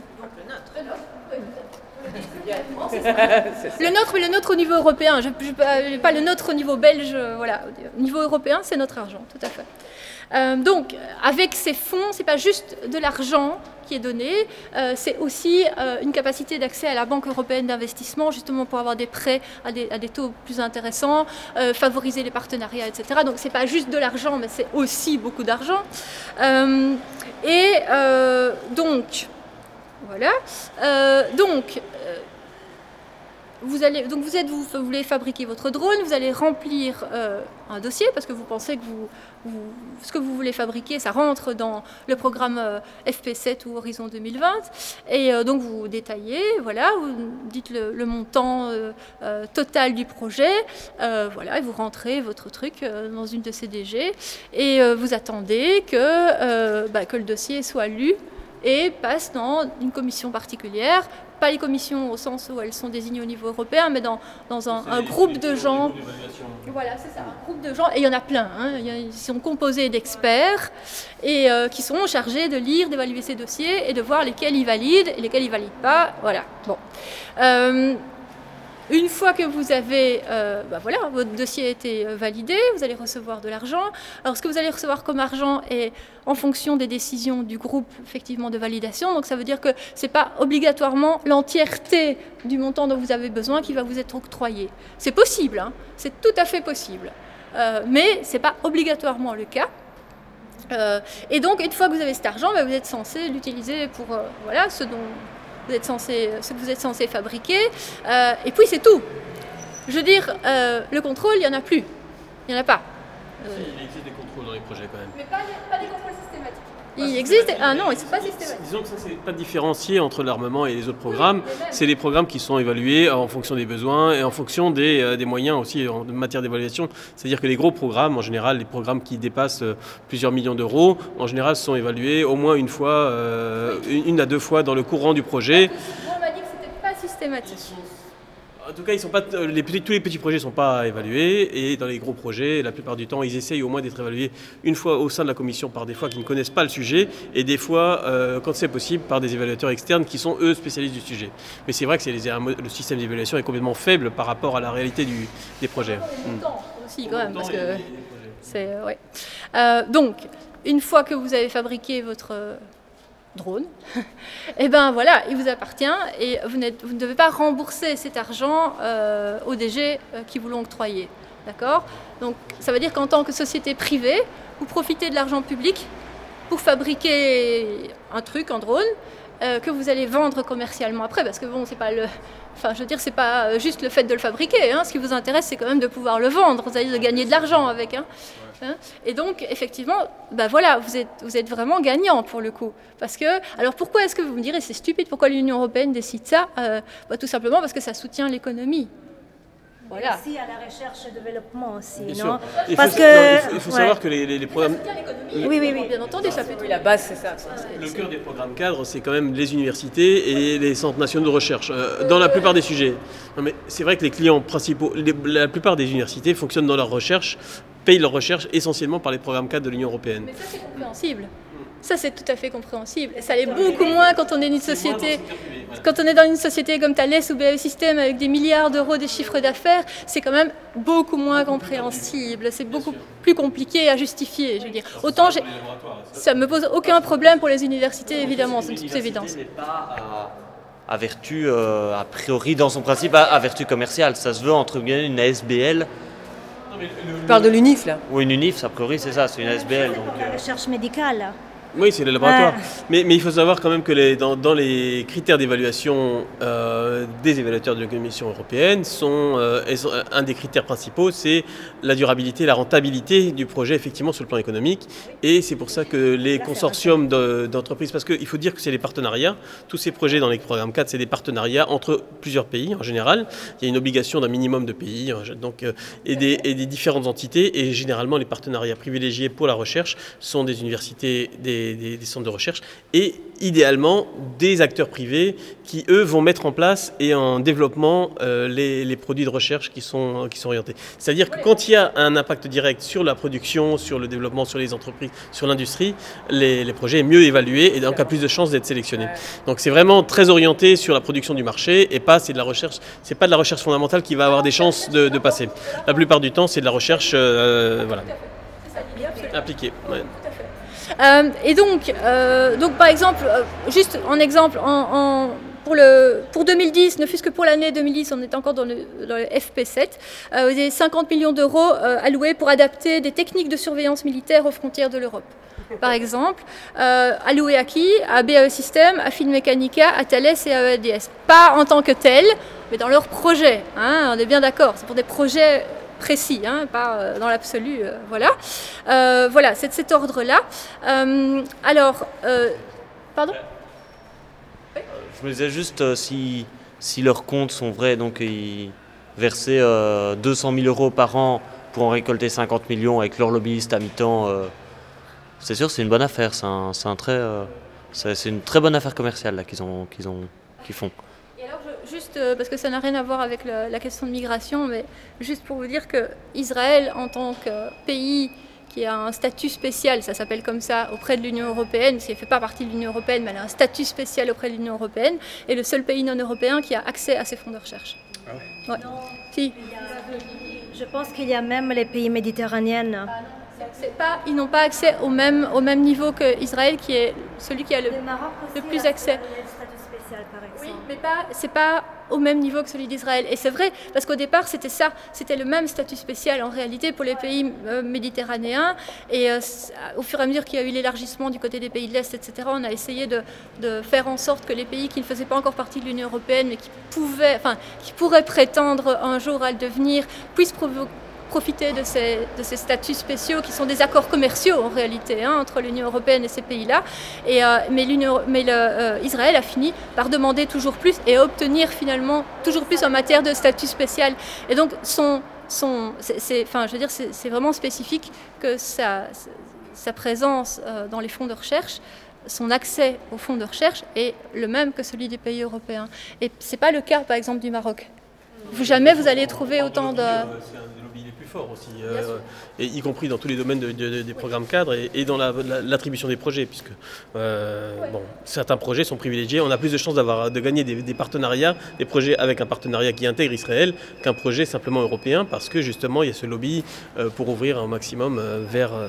Le nôtre, mais le nôtre au niveau européen. Je, je, pas le nôtre au niveau belge. Voilà. Au niveau européen, c'est notre argent, tout à fait. Euh, donc, avec ces fonds, c'est pas juste de l'argent qui est donné, euh, c'est aussi euh, une capacité d'accès à la Banque européenne d'investissement, justement pour avoir des prêts à des, à des taux plus intéressants, euh, favoriser les partenariats, et cetera. Donc, c'est pas juste de l'argent, mais c'est aussi beaucoup d'argent. Euh, et euh, donc, voilà. Euh, donc, euh, Vous, allez, donc vous, êtes, vous, vous voulez fabriquer votre drone, vous allez remplir euh, un dossier parce que vous pensez que vous, vous, ce que vous voulez fabriquer, ça rentre dans le programme euh, F P sept ou Horizon deux mille vingt. Et euh, donc vous détaillez, voilà, vous dites le, le montant euh, euh, total du projet, euh, voilà, et vous rentrez votre truc euh, dans une de ces D G et euh, vous attendez que, euh, bah, que le dossier soit lu et passe dans une commission particulière. Pas les commissions au sens où elles sont désignées au niveau européen, mais dans, dans un, un groupe de gens. Voilà, c'est ça, un groupe de gens, et il y en a plein. Hein, ils sont composés d'experts et euh, qui sont chargés de lire, d'évaluer ces dossiers et de voir lesquels ils valident et lesquels ils ne valident pas. Voilà. Bon. Euh, Une fois que vous avez, euh, bah voilà, votre dossier a été validé, vous allez recevoir de l'argent. Alors, ce que vous allez recevoir comme argent est en fonction des décisions du groupe, effectivement, de validation. Donc, ça veut dire que ce n'est pas obligatoirement l'entièreté du montant dont vous avez besoin qui va vous être octroyé. C'est possible, hein, c'est tout à fait possible. Euh, mais ce n'est pas obligatoirement le cas. Euh, et donc, une fois que vous avez cet argent, bah, vous êtes censé l'utiliser pour euh, voilà, ce dont... Vous êtes censé, ce que vous êtes censé fabriquer, euh, et puis c'est tout. Je veux dire, euh, le contrôle, il n'y en a plus. Il n'y en a pas. Euh... Si, il existe des contrôles dans les projets quand même. Mais pas, pas des contrôles systématiques. Il existe, ah non, c'est pas systématique. Disons que ça, c'est pas différencié entre l'armement et les autres programmes. C'est des programmes qui sont évalués en fonction des besoins et en fonction des, euh, des moyens aussi en matière d'évaluation. C'est-à-dire que les gros programmes, en général, les programmes qui dépassent euh, plusieurs millions d'euros, en général, sont évalués au moins une fois, euh, une, une à deux fois dans le courant du projet. On m'a dit que c'était pas systématique. En tout cas, ils sont pas, les petits, tous les petits projets ne sont pas évalués, et dans les gros projets, la plupart du temps, ils essayent au moins d'être évalués une fois au sein de la commission par des fois qui ne connaissent pas le sujet, et des fois, euh, quand c'est possible, par des évaluateurs externes qui sont eux spécialistes du sujet. Mais c'est vrai que c'est les, le système d'évaluation est complètement faible par rapport à la réalité du, des projets. Mmh. Aussi quand même, parce que c'est euh, ouais. Euh, donc, une fois que vous avez fabriqué votre euh, drone, et ben voilà, il vous appartient et vous, vous ne devez pas rembourser cet argent euh, aux D G euh, qui vous l'ont octroyé. D'accord ? Donc ça veut dire qu'en tant que société privée, vous profitez de l'argent public pour fabriquer un truc, un drone, euh, que vous allez vendre commercialement après, parce que bon, c'est pas le... Enfin, je veux dire, c'est pas juste le fait de le fabriquer. Hein. Ce qui vous intéresse, c'est quand même de pouvoir le vendre, c'est-à-dire de gagner de l'argent avec. Hein. Hein. Et donc, effectivement, bah voilà, vous êtes, vous êtes vraiment gagnant pour le coup. Parce que, alors pourquoi est-ce que vous me direz, c'est stupide, pourquoi l'Union européenne décide ça ? euh, bah, Tout simplement parce que ça soutient l'économie. Voilà. Aussi à la recherche et développement aussi, bien non il Parce faut, que non, il faut, il faut ouais. savoir que les, les, les programmes... Oui, oui, oui, bien entendu, ça fait tout. La base, c'est ça. Le cœur des programmes cadres, c'est quand même les universités et les centres nationaux de recherche, euh, dans la plupart des sujets. Non, mais c'est vrai que les clients principaux, les, la plupart des universités fonctionnent dans leur recherche, payent leur recherche essentiellement par les programmes cadres de l'Union européenne. Mais ça, c'est compréhensible. Ça, c'est tout à fait compréhensible. Ça l'est beaucoup moins quand on est une société. quand on est dans une société comme Thales ou B A E Systems avec des milliards d'euros de chiffre d'affaires, c'est quand même beaucoup moins compréhensible, c'est beaucoup plus compliqué à justifier, je veux dire. Autant j'ai... ça ne me pose aucun problème pour les universités, évidemment, c'est une toute évidence. À vertu, euh, a priori, dans son principe, à, à vertu commerciale. Ça se veut entre guillemets une A S B L. Tu parles de l'U N I F, là? Oui, une U N I F, a priori, c'est ça, c'est une A S B L. Donc, la recherche médicale. Oui, c'est le laboratoire. Ouais. Mais, mais il faut savoir quand même que les, dans, dans les critères d'évaluation euh, des évaluateurs de la Commission européenne, sont, euh, un des critères principaux, c'est la durabilité, la rentabilité du projet, effectivement, sur le plan économique. Et c'est pour ça que les consortiums de, d'entreprises, parce qu'il faut dire que c'est des partenariats, tous ces projets dans les programmes quatre, c'est des partenariats entre plusieurs pays en général. Il y a une obligation d'un minimum de pays donc, euh, et, des, et des différentes entités. Et généralement, les partenariats privilégiés pour la recherche sont des universités, des Des, des centres de recherche et idéalement des acteurs privés qui eux vont mettre en place et en développement euh, les, les produits de recherche qui sont, qui sont orientés. C'est-à-dire que quand il y a un impact direct sur la production, sur le développement, sur les entreprises, sur l'industrie, les, les projets sont mieux évalués et donc a plus de chances d'être sélectionnés. Donc c'est vraiment très orienté sur la production du marché et pas c'est de la recherche, c'est pas de la recherche fondamentale qui va avoir des chances de, de passer. La plupart du temps c'est de la recherche euh, voilà, appliquée. Ouais. Euh, et donc, euh, donc, par exemple, euh, juste en exemple, en, en, pour, le, pour deux mille dix, ne fût-ce que pour l'année deux mille dix, on est encore dans le, dans le F P sept, euh, il y a cinquante millions d'euros euh, alloués pour adapter des techniques de surveillance militaire aux frontières de l'Europe. Par exemple, euh, alloués à qui? À B A E Systems, à Finmeccanica, à Thales et à E A D S. Pas en tant que tel, mais dans leurs projets. Hein, on est bien d'accord, c'est pour des projets précis, hein, pas dans l'absolu, euh, voilà. Euh, voilà, c'est de cet ordre-là. Euh, alors, euh, pardon ? Je me disais juste euh, si, si leurs comptes sont vrais, donc ils versaient euh, deux cent mille euros par an pour en récolter cinquante millions avec leur lobbyiste à mi-temps, euh, c'est sûr, c'est une bonne affaire, c'est, un, c'est, un très, euh, c'est, c'est une très bonne affaire commerciale là, qu'ils, ont, qu'ils, ont, qu'ils font. Juste euh, parce que ça n'a rien à voir avec le, la question de migration, mais juste pour vous dire que Israël, en tant que pays qui a un statut spécial, ça s'appelle comme ça, auprès de l'Union européenne, parce qu'elle ne fait pas partie de l'Union européenne, mais elle a un statut spécial auprès de l'Union européenne, est le seul pays non européen qui a accès à ces fonds de recherche. Ah ouais. Ouais. Si. Je pense qu'il y a même les pays méditerranéens. C'est pas, ils n'ont pas accès au même, au même niveau qu'Israël, qui est celui qui a le, le plus accès. Oui, mais pas, c'est pas au même niveau que celui d'Israël. Et c'est vrai, parce qu'au départ, c'était ça, c'était le même statut spécial en réalité pour les pays euh, méditerranéens. Et euh, au fur et à mesure qu'il y a eu l'élargissement du côté des pays de l'Est, et cetera, on a essayé de, de faire en sorte que les pays qui ne faisaient pas encore partie de l'Union européenne, mais qui pouvaient, enfin, qui pourraient prétendre un jour à le devenir, puissent provoquer profiter de ces, de ces statuts spéciaux qui sont des accords commerciaux en réalité hein, entre l'Union européenne et ces pays-là. Et, euh, mais l'Union, mais le, euh, Israël a fini par demander toujours plus et obtenir finalement toujours plus en matière de statut spécial. Et donc son, son, c'est, c'est, enfin, je veux dire, c'est, c'est vraiment spécifique que sa, sa présence euh, dans les fonds de recherche, son accès aux fonds de recherche est le même que celui des pays européens. Et c'est pas le cas par exemple du Maroc. Vous, jamais vous allez trouver autant de... aussi, euh, et y compris dans tous les domaines de, de, de, des programmes cadres et, et dans la, la, l'attribution des projets, puisque euh, bon, certains projets sont privilégiés. On a plus de chances d'avoir, de gagner des, des partenariats, des projets avec un partenariat qui intègre Israël qu'un projet simplement européen, parce que justement il y a ce lobby euh, pour ouvrir un maximum euh, vers, euh,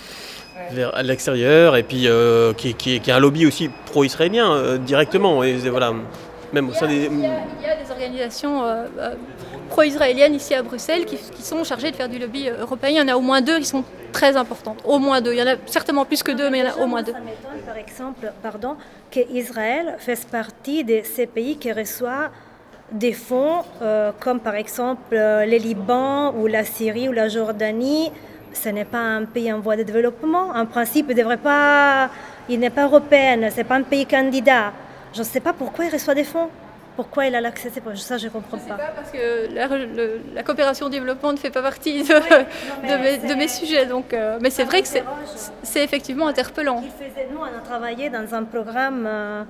vers l'extérieur, et puis euh, qui, qui, qui est un lobby aussi pro-israélien euh, directement. Et, voilà. Même au sein des... il, y a, il y a des organisations euh, euh, pro-israéliennes ici à Bruxelles qui, qui sont chargées de faire du lobby européen. Il y en a au moins deux qui sont très importantes. Au moins deux. Il y en a certainement plus que deux, mais il y en a au moins deux. Ça m'étonne, par exemple, pardon, qu'Israël fasse partie de ces pays qui reçoivent des fonds, euh, comme par exemple euh, le Liban ou la Syrie ou la Jordanie. Ce n'est pas un pays en voie de développement. En principe, il devrait pas, il n'est pas européen. C'est pas un pays candidat. Je ne sais pas pourquoi il reçoit des fonds. Pourquoi il a l'accès, ça je ne comprends pas. Je ne sais pas parce que la, le, la coopération au développement ne fait pas partie de, oui, non, de, mes, de mes sujets. Donc, euh, mais c'est vrai que c'est, c'est effectivement interpellant. Il faisait, nous, on a travaillé dans un programme euh,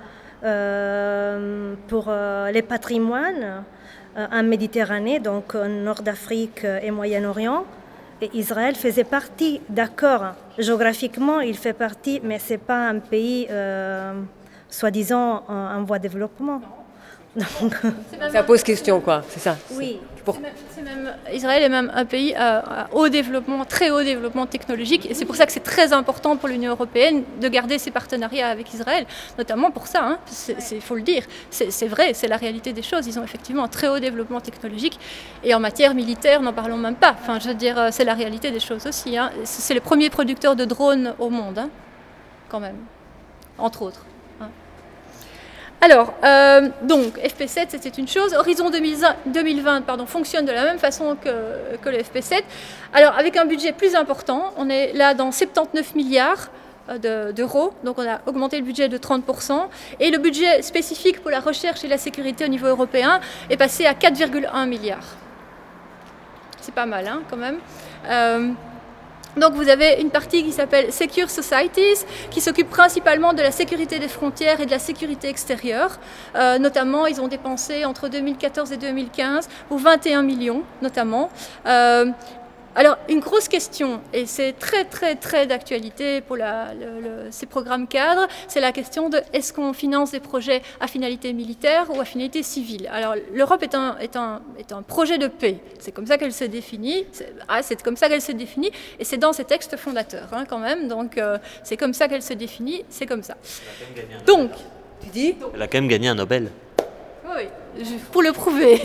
euh, pour euh, les patrimoines euh, en Méditerranée, donc en Nord d'Afrique et Moyen-Orient. Et Israël faisait partie, d'accord, géographiquement il fait partie, mais ce n'est pas un pays... Euh, soi-disant en, en voie de développement. Donc... Ça pose question, quoi, c'est ça. Oui. Pour... C'est même, c'est même, Israël est même un pays à, à haut développement, très haut développement technologique, et c'est pour ça que c'est très important pour l'Union européenne de garder ses partenariats avec Israël, notamment pour ça, il faut le dire, c'est, c'est vrai, c'est la réalité des choses, ils ont effectivement un très haut développement technologique, et en matière militaire, n'en parlons même pas, enfin, je veux dire, c'est la réalité des choses aussi, hein. C'est les premiers producteurs de drones au monde, hein, quand même, entre autres. Alors, euh, donc, F P sept, c'était une chose. Horizon deux mille vingt pardon, fonctionne de la même façon que, que le F P sept. Alors, avec un budget plus important, on est là dans soixante-dix-neuf milliards de, d'euros. Donc, on a augmenté le budget de trente pour cent. Et le budget spécifique pour la recherche et la sécurité au niveau européen est passé à quatre virgule un milliards. C'est pas mal, hein, quand même. Euh, Donc vous avez une partie qui s'appelle Secure Societies, qui s'occupe principalement de la sécurité des frontières et de la sécurité extérieure. Euh, notamment, ils ont dépensé entre deux mille quatorze et deux mille quinze pour vingt et un millions, notamment. Euh, alors, une grosse question, et c'est très très très d'actualité pour la, le, le, ces programmes cadres, c'est la question de est-ce qu'on finance des projets à finalité militaire ou à finalité civile. Alors, l'Europe est un, est un, est un projet de paix, c'est comme ça qu'elle se définit, c'est, ah, c'est comme ça qu'elle se définit, et c'est dans ses textes fondateurs, hein, quand même, donc euh, c'est comme ça qu'elle se définit, c'est comme ça. Donc, tu dis ? Elle a quand même gagné un Nobel. Oui, je, pour le prouver.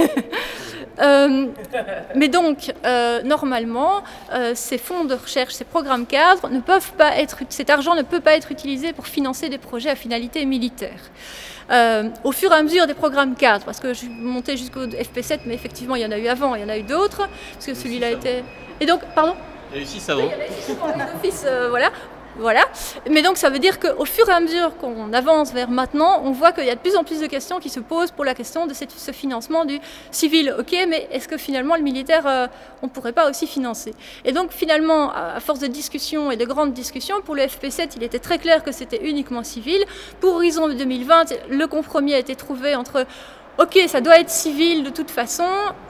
Euh, mais donc, euh, normalement, euh, ces fonds de recherche, ces programmes cadres, ne peuvent pas être, cet argent ne peut pas être utilisé pour financer des projets à finalité militaire. Euh, au fur et à mesure des programmes cadres, parce que je suis montée jusqu'au F P sept, mais effectivement, il y en a eu avant, il y en a eu d'autres, parce que celui-là était... Et donc, pardon ? Il y a eu six avant. Oui, il y en a eu six avant, les offices, euh, voilà. Voilà, mais donc ça veut dire qu'au fur et à mesure qu'on avance vers maintenant, on voit qu'il y a de plus en plus de questions qui se posent pour la question de cette, ce financement du civil. Ok, mais est-ce que finalement le militaire, euh, on ne pourrait pas aussi financer ? Et donc finalement, à force de discussions et de grandes discussions, pour le F P sept, il était très clair que c'était uniquement civil. Pour Horizon deux mille vingt, le compromis a été trouvé entre, ok, ça doit être civil de toute façon,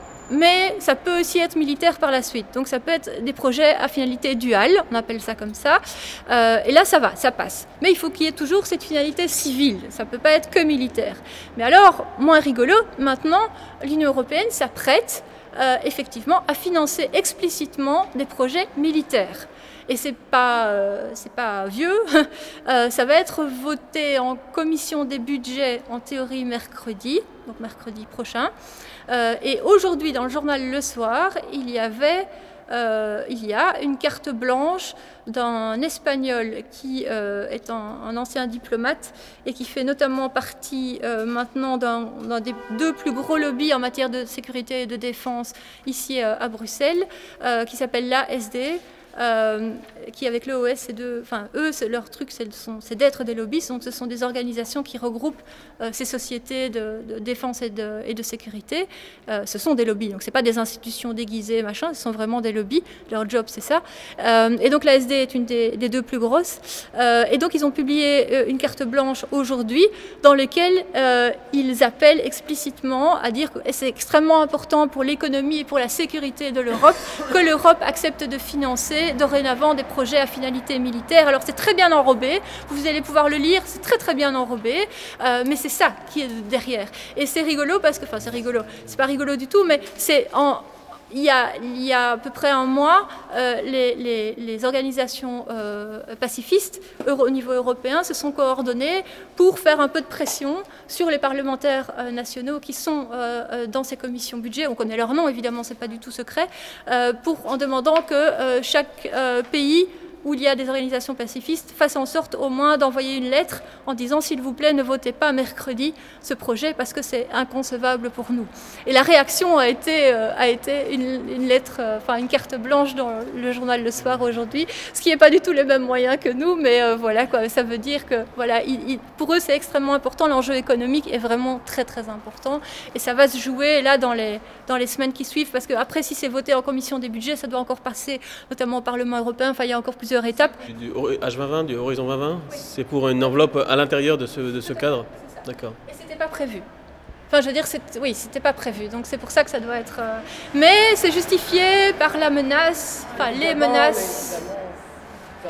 mais ça peut aussi être militaire par la suite. Donc ça peut être des projets à finalité duale, on appelle ça comme ça. Euh, et là, ça va, ça passe. Mais il faut qu'il y ait toujours cette finalité civile. Ça ne peut pas être que militaire. Mais alors, moins rigolo, maintenant, l'Union européenne s'apprête euh, effectivement à financer explicitement des projets militaires. Et c'est pas, euh, c'est pas vieux, euh, ça va être voté en commission des budgets en théorie mercredi, donc mercredi prochain. Euh, et aujourd'hui, dans le journal Le Soir, il y avait, euh, il y a une carte blanche d'un Espagnol qui euh, est un, un ancien diplomate et qui fait notamment partie euh, maintenant d'un, d'un des deux plus gros lobbies en matière de sécurité et de défense ici euh, à Bruxelles, euh, qui s'appelle l'A S D. Euh, qui avec l'E O S, c'est de, enfin eux, c'est, leur truc, c'est, c'est d'être des lobbyistes, donc ce sont des organisations qui regroupent euh, ces sociétés de, de défense et de, et de sécurité. Euh, ce sont des lobbies, donc c'est pas des institutions déguisées, machin, ce sont vraiment des lobbies. Leur job, c'est ça. Euh, et donc l'A S D est une des, des deux plus grosses. Euh, et donc ils ont publié euh, une carte blanche aujourd'hui, dans laquelle euh, ils appellent explicitement à dire que c'est extrêmement important pour l'économie et pour la sécurité de l'Europe que l'Europe accepte de financer dorénavant des projets à finalité militaire. Alors c'est très bien enrobé, vous allez pouvoir le lire, c'est très très bien enrobé, euh, mais c'est ça qui est derrière. Et c'est rigolo parce que, enfin c'est rigolo, c'est pas rigolo du tout, mais c'est en... Il y, a, il y a à peu près un mois, euh, les, les, les organisations euh, pacifistes euro, au niveau européen se sont coordonnées pour faire un peu de pression sur les parlementaires euh, nationaux qui sont euh, dans ces commissions budget. On connaît leur nom, évidemment, ce n'est pas du tout secret, euh, pour, en demandant que euh, chaque euh, pays où il y a des organisations pacifistes fassent en sorte au moins d'envoyer une lettre en disant s'il vous plaît ne votez pas mercredi ce projet parce que c'est inconcevable pour nous. Et la réaction a été, euh, a été une, une lettre, euh, enfin une carte blanche dans le journal Le Soir aujourd'hui, ce qui n'est pas du tout les mêmes moyens que nous, mais euh, voilà quoi, ça veut dire que voilà, il, il, pour eux c'est extrêmement important, l'enjeu économique est vraiment très très important et ça va se jouer là dans les, dans les semaines qui suivent parce qu'après si c'est voté en commission des budgets, ça doit encore passer notamment au Parlement européen, enfin il y a encore plusieurs étapes. Du H vingt vingt, du Horizon vingt vingt, oui. C'est pour une enveloppe à l'intérieur de ce, de ce cadre. D'accord. Et c'était pas prévu. Enfin, je veux dire, c'est, oui, c'était pas prévu. Donc c'est pour ça que ça doit être. Euh... Mais c'est justifié par la menace, enfin les menaces.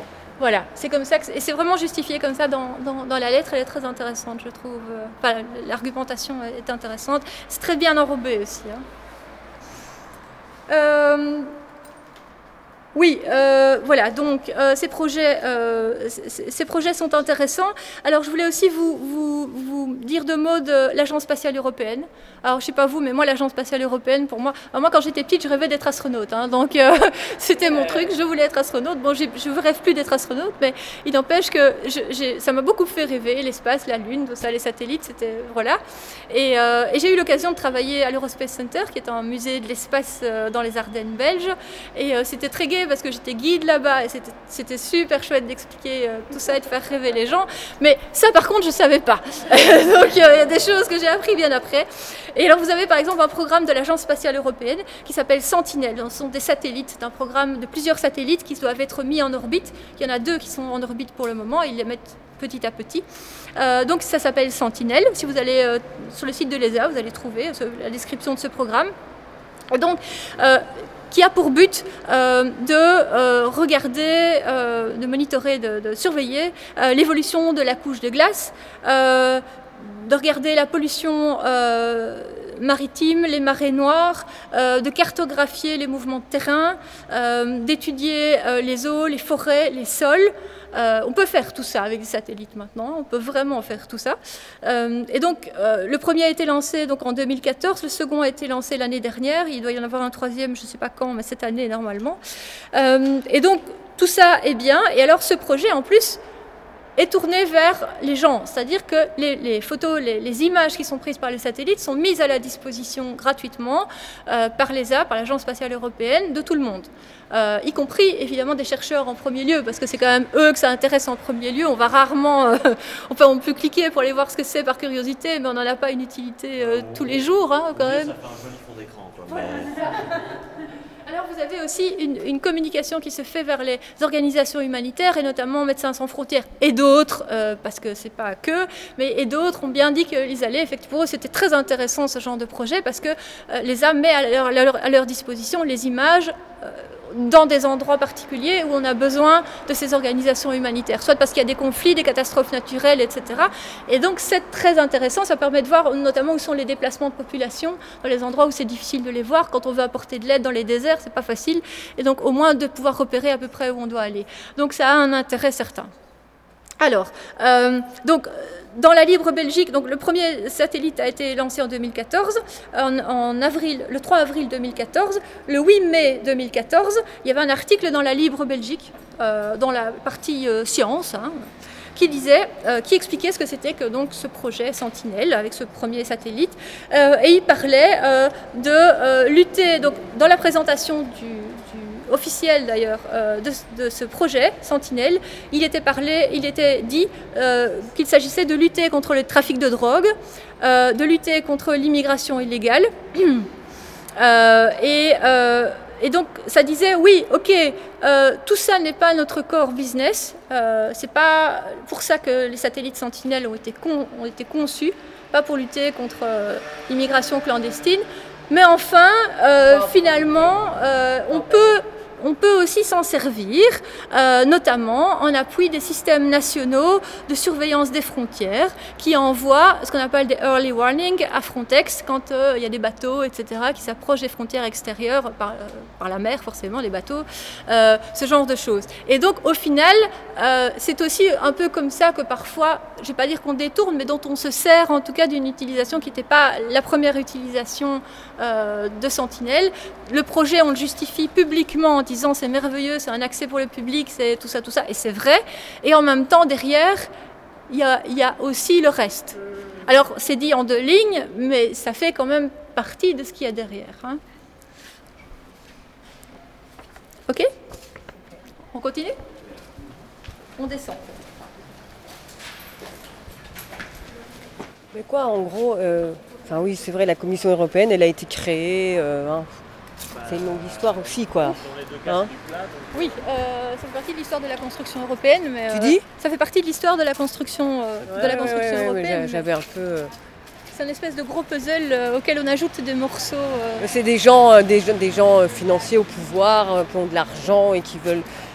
Voilà, c'est comme ça, que, et c'est vraiment justifié comme ça dans, dans, dans la lettre, elle est très intéressante, je trouve. Enfin, l'argumentation est intéressante. C'est très bien enrobé aussi. Hein. Euh, Oui, euh, voilà, donc euh, ces, projets, euh, c- ces projets sont intéressants. Alors je voulais aussi vous, vous, vous dire deux mots de l'Agence spatiale européenne. Alors je ne sais pas vous, mais moi l'Agence spatiale européenne, pour moi, alors, moi quand j'étais petite, je rêvais d'être astronaute, hein, donc euh, c'était mon truc, je voulais être astronaute. Bon, j'ai, je ne rêve plus d'être astronaute, mais il n'empêche que je, j'ai, ça m'a beaucoup fait rêver, l'espace, la Lune, tout ça, les satellites, c'était, voilà. Et, euh, et j'ai eu l'occasion de travailler à l'Eurospace Center, qui est un musée de l'espace euh, dans les Ardennes belges, et euh, c'était très gai parce que j'étais guide là-bas et c'était, c'était super chouette d'expliquer euh, tout ça et de faire rêver les gens. Mais ça, par contre, je ne savais pas. Donc, il euh, y a des choses que j'ai appris bien après. Et alors, vous avez par exemple un programme de l'Agence spatiale européenne qui s'appelle Sentinelle. Ce sont des satellites. C'est un programme de plusieurs satellites qui doivent être mis en orbite. Il y en a deux qui sont en orbite pour le moment. Ils les mettent petit à petit. Euh, donc, ça s'appelle Sentinelle. Si vous allez euh, sur le site de l'E S A, vous allez trouver euh, la description de ce programme. Et donc, euh, qui a pour but euh, de euh, regarder, euh, de monitorer, de, de surveiller euh, l'évolution de la couche de glace, euh, de regarder la pollution euh, maritime, les marées noires, euh, de cartographier les mouvements de terrain, euh, d'étudier euh, les eaux, les forêts, les sols. Euh, on peut faire tout ça avec des satellites maintenant, on peut vraiment faire tout ça. Euh, et donc, euh, le premier a été lancé donc, en deux mille quatorze, le second a été lancé l'année dernière, il doit y en avoir un troisième, je ne sais pas quand, mais cette année normalement. Euh, et donc, tout ça est bien. Et alors, ce projet, en plus, est tourné vers les gens, c'est-à-dire que les, les photos, les, les images qui sont prises par les satellites sont mises à la disposition gratuitement euh, par l'E S A, par l'Agence spatiale européenne, de tout le monde, euh, y compris évidemment des chercheurs en premier lieu, parce que c'est quand même eux que ça intéresse en premier lieu. On va rarement, euh, enfin on peut cliquer pour aller voir ce que c'est par curiosité, mais on n'en a pas une utilité euh, tous les jours hein, quand même. Ça fait un joli fond d'écran, quoi. Voilà, c'est ça. Alors vous avez aussi une, une communication qui se fait vers les organisations humanitaires et notamment Médecins sans frontières et d'autres, euh, parce que c'est pas que, mais et d'autres ont bien dit qu'ils allaient, effectivement, pour eux c'était très intéressant ce genre de projet parce que euh, l'E S A met à leur, à leur, à leur disposition les images euh, dans des endroits particuliers où on a besoin de ces organisations humanitaires, soit parce qu'il y a des conflits, des catastrophes naturelles, et cetera. Et donc c'est très intéressant, ça permet de voir notamment où sont les déplacements de population, dans les endroits où c'est difficile de les voir. Quand on veut apporter de l'aide dans les déserts, c'est pas facile, et donc au moins de pouvoir repérer à peu près où on doit aller. Donc ça a un intérêt certain. Alors, euh, donc, dans la Libre Belgique, donc le premier satellite a été lancé en deux mille quatorze, en, en avril, le trois avril deux mille quatorze. Le huit mai deux mille quatorze, il y avait un article dans la Libre Belgique, euh, dans la partie euh, science, hein, qui disait, euh, qui expliquait ce que c'était que donc ce projet Sentinelle avec ce premier satellite, euh, et il parlait euh, de euh, lutter. Donc, dans la présentation du, du officiel d'ailleurs euh, de, de ce projet Sentinelle, il était parlé, il était dit euh, qu'il s'agissait de lutter contre le trafic de drogue, euh, de lutter contre l'immigration illégale, euh, et, euh, et donc ça disait oui, ok, euh, tout ça n'est pas notre core business, euh, c'est pas pour ça que les satellites Sentinelle ont été, con, ont été conçus, pas pour lutter contre euh, l'immigration clandestine. Mais enfin, euh, finalement, euh, on peut, on peut aussi s'en servir, euh, notamment en appui des systèmes nationaux de surveillance des frontières qui envoient ce qu'on appelle des early warnings à Frontex quand il euh, y a des bateaux, et cetera, qui s'approchent des frontières extérieures, par, euh, par la mer forcément, les bateaux, euh, ce genre de choses. Et donc, au final, euh, c'est aussi un peu comme ça que parfois, je ne vais pas dire qu'on détourne, mais dont on se sert en tout cas d'une utilisation qui n'était pas la première utilisation euh, de Sentinelle. Le projet, on le justifie publiquement en disant c'est merveilleux, c'est un accès pour le public, c'est tout ça, tout ça, et c'est vrai. Et en même temps, derrière, il y a, y a aussi le reste. Alors, c'est dit en deux lignes, mais ça fait quand même partie de ce qu'il y a derrière. Hein. Ok ? On continue ? On descend. Mais quoi, en gros, euh, enfin oui, c'est vrai, la Commission européenne, elle a été créée, euh, hein, c'est une longue histoire aussi, quoi. Hein oui, euh, ça fait partie de l'histoire de la construction européenne, mais tu euh, dis ça fait partie de l'histoire de la construction, euh, ouais, de la construction ouais, ouais, européenne. Ouais, j'avais un peu. Euh... C'est une espèce de gros puzzle euh, auquel on ajoute des morceaux. Euh... C'est des gens, euh, des, des gens financiers au pouvoir, euh, qui ont de l'argent et qui veulent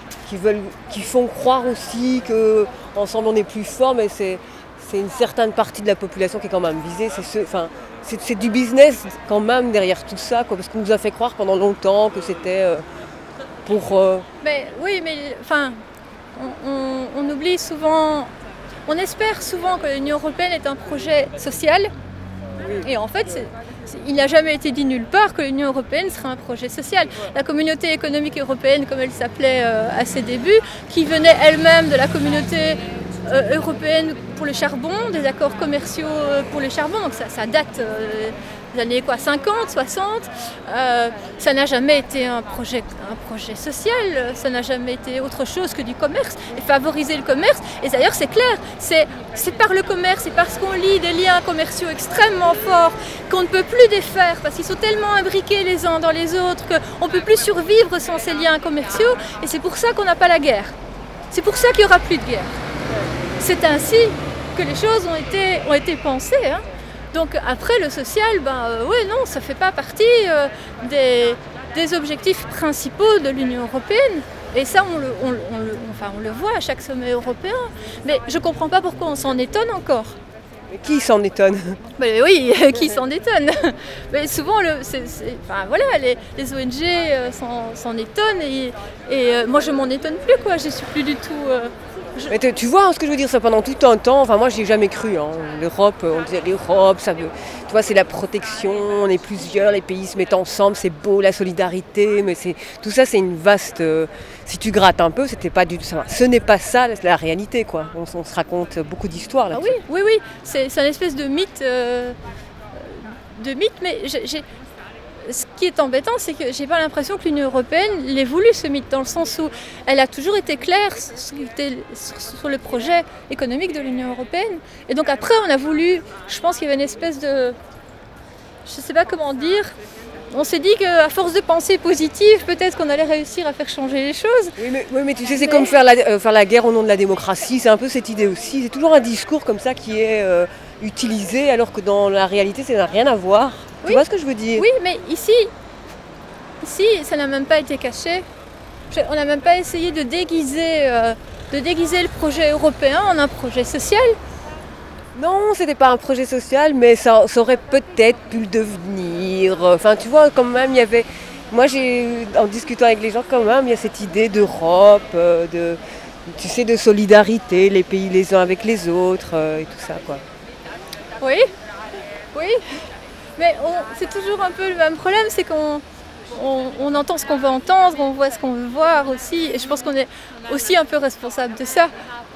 qui, veulent, qui font croire aussi qu'ensemble on est plus fort, mais c'est, c'est une certaine partie de la population qui est quand même visée. C'est, ce, enfin, c'est, c'est du business quand même derrière tout ça, quoi, parce qu'on nous a fait croire pendant longtemps que c'était euh, pour... Euh... Mais, oui, mais enfin, on, on, on oublie souvent, on espère souvent que l'Union européenne est un projet social. Et en fait, c'est, c'est, il n'a jamais été dit nulle part que l'Union européenne serait un projet social. La communauté économique européenne, comme elle s'appelait euh, à ses débuts, qui venait elle-même de la communauté euh, européenne pour le charbon, des accords commerciaux pour le charbon, donc ça, ça date euh, des années quoi, cinquante, soixante. Euh, ça n'a jamais été un projet, un projet social, ça n'a jamais été autre chose que du commerce, et favoriser le commerce. Et d'ailleurs, c'est clair, c'est, c'est par le commerce, c'est parce qu'on lie des liens commerciaux extrêmement forts qu'on ne peut plus défaire, parce qu'ils sont tellement imbriqués les uns dans les autres qu'on ne peut plus survivre sans ces liens commerciaux, et c'est pour ça qu'on n'a pas la guerre. C'est pour ça qu'il n'y aura plus de guerre. C'est ainsi que les choses ont été, ont été pensées. Hein. Donc après le social, ben euh, ouais non, ça fait pas partie euh, des, des objectifs principaux de l'Union européenne. Et ça, on le, on, on, le, enfin, on le voit à chaque sommet européen. Mais je comprends pas pourquoi on s'en étonne encore. Mais qui s'en étonne ? Mais oui, qui s'en étonne ? Mais souvent, le, c'est, c'est, enfin, voilà, les, les O N G euh, s'en, s'en étonnent et, et euh, moi je m'en étonne plus, quoi. Je suis plus du tout. Euh, Je... Mais tu vois hein, ce que je veux dire, ça pendant tout un temps, enfin moi j'y ai jamais cru, hein. L'Europe, on disait l'Europe, ça veut, tu vois c'est la protection, on est plusieurs, les pays se mettent ensemble, c'est beau, la solidarité, mais c'est, tout ça c'est une vaste, euh, si tu grattes un peu, c'était pas du tout ça, ce n'est pas ça la réalité quoi, on, on se raconte beaucoup d'histoires là-dessus. Ah oui, oui, oui, c'est, c'est une espèce de mythe, euh, de mythe, mais j'ai... j'ai... Ce qui est embêtant, c'est que j'ai pas l'impression que l'Union européenne l'ait voulu ce mythe, dans le sens où elle a toujours été claire sur le projet économique de l'Union européenne. Et donc après, on a voulu, je pense qu'il y avait une espèce de, je sais pas comment dire, on s'est dit qu'à force de pensée positive, peut-être qu'on allait réussir à faire changer les choses. Oui, mais, oui, mais tu sais, c'est mais... comme faire la, euh, faire la guerre au nom de la démocratie, c'est un peu cette idée aussi. C'est toujours un discours comme ça qui est euh, utilisé, alors que dans la réalité, ça n'a rien à voir. Tu oui. vois ce que je veux dire ? Oui, mais ici, ici, ça n'a même pas été caché. On n'a même pas essayé de déguiser, euh, de déguiser le projet européen en un projet social. Non, c'était pas un projet social, mais ça, ça aurait peut-être pu le devenir. Enfin, tu vois, quand même, il y avait... Moi, j'ai, en discutant avec les gens, quand même, il y a cette idée d'Europe, euh, de, tu sais, de solidarité, les pays les uns avec les autres, euh, et tout ça, quoi. Oui, oui. Mais on, c'est toujours un peu le même problème, c'est qu'on on, on entend ce qu'on veut entendre, on voit ce qu'on veut voir aussi, et je pense qu'on est aussi un peu responsable de ça.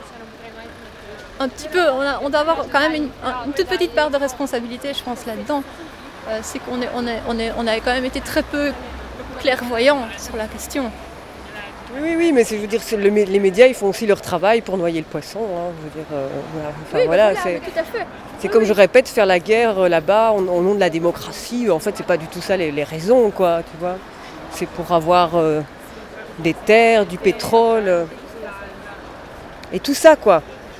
Un petit peu, on, a, on doit avoir quand même une, une toute petite part de responsabilité, je pense, là-dedans. Euh, c'est qu'on est, on est, on est, on a quand même été très peu clairvoyants sur la question. Oui, oui, oui, mais c'est, je veux dire, c'est le, les médias, ils font aussi leur travail pour noyer le poisson. Hein, je veux dire, euh, voilà. Enfin, oui, voilà, voilà, c'est, tout à fait. C'est oui, comme oui. je répète, faire la guerre euh, là-bas au nom de la démocratie. En fait, c'est pas du tout ça les, les raisons, quoi, tu vois. C'est pour avoir euh, des terres, du pétrole euh, et tout ça, quoi.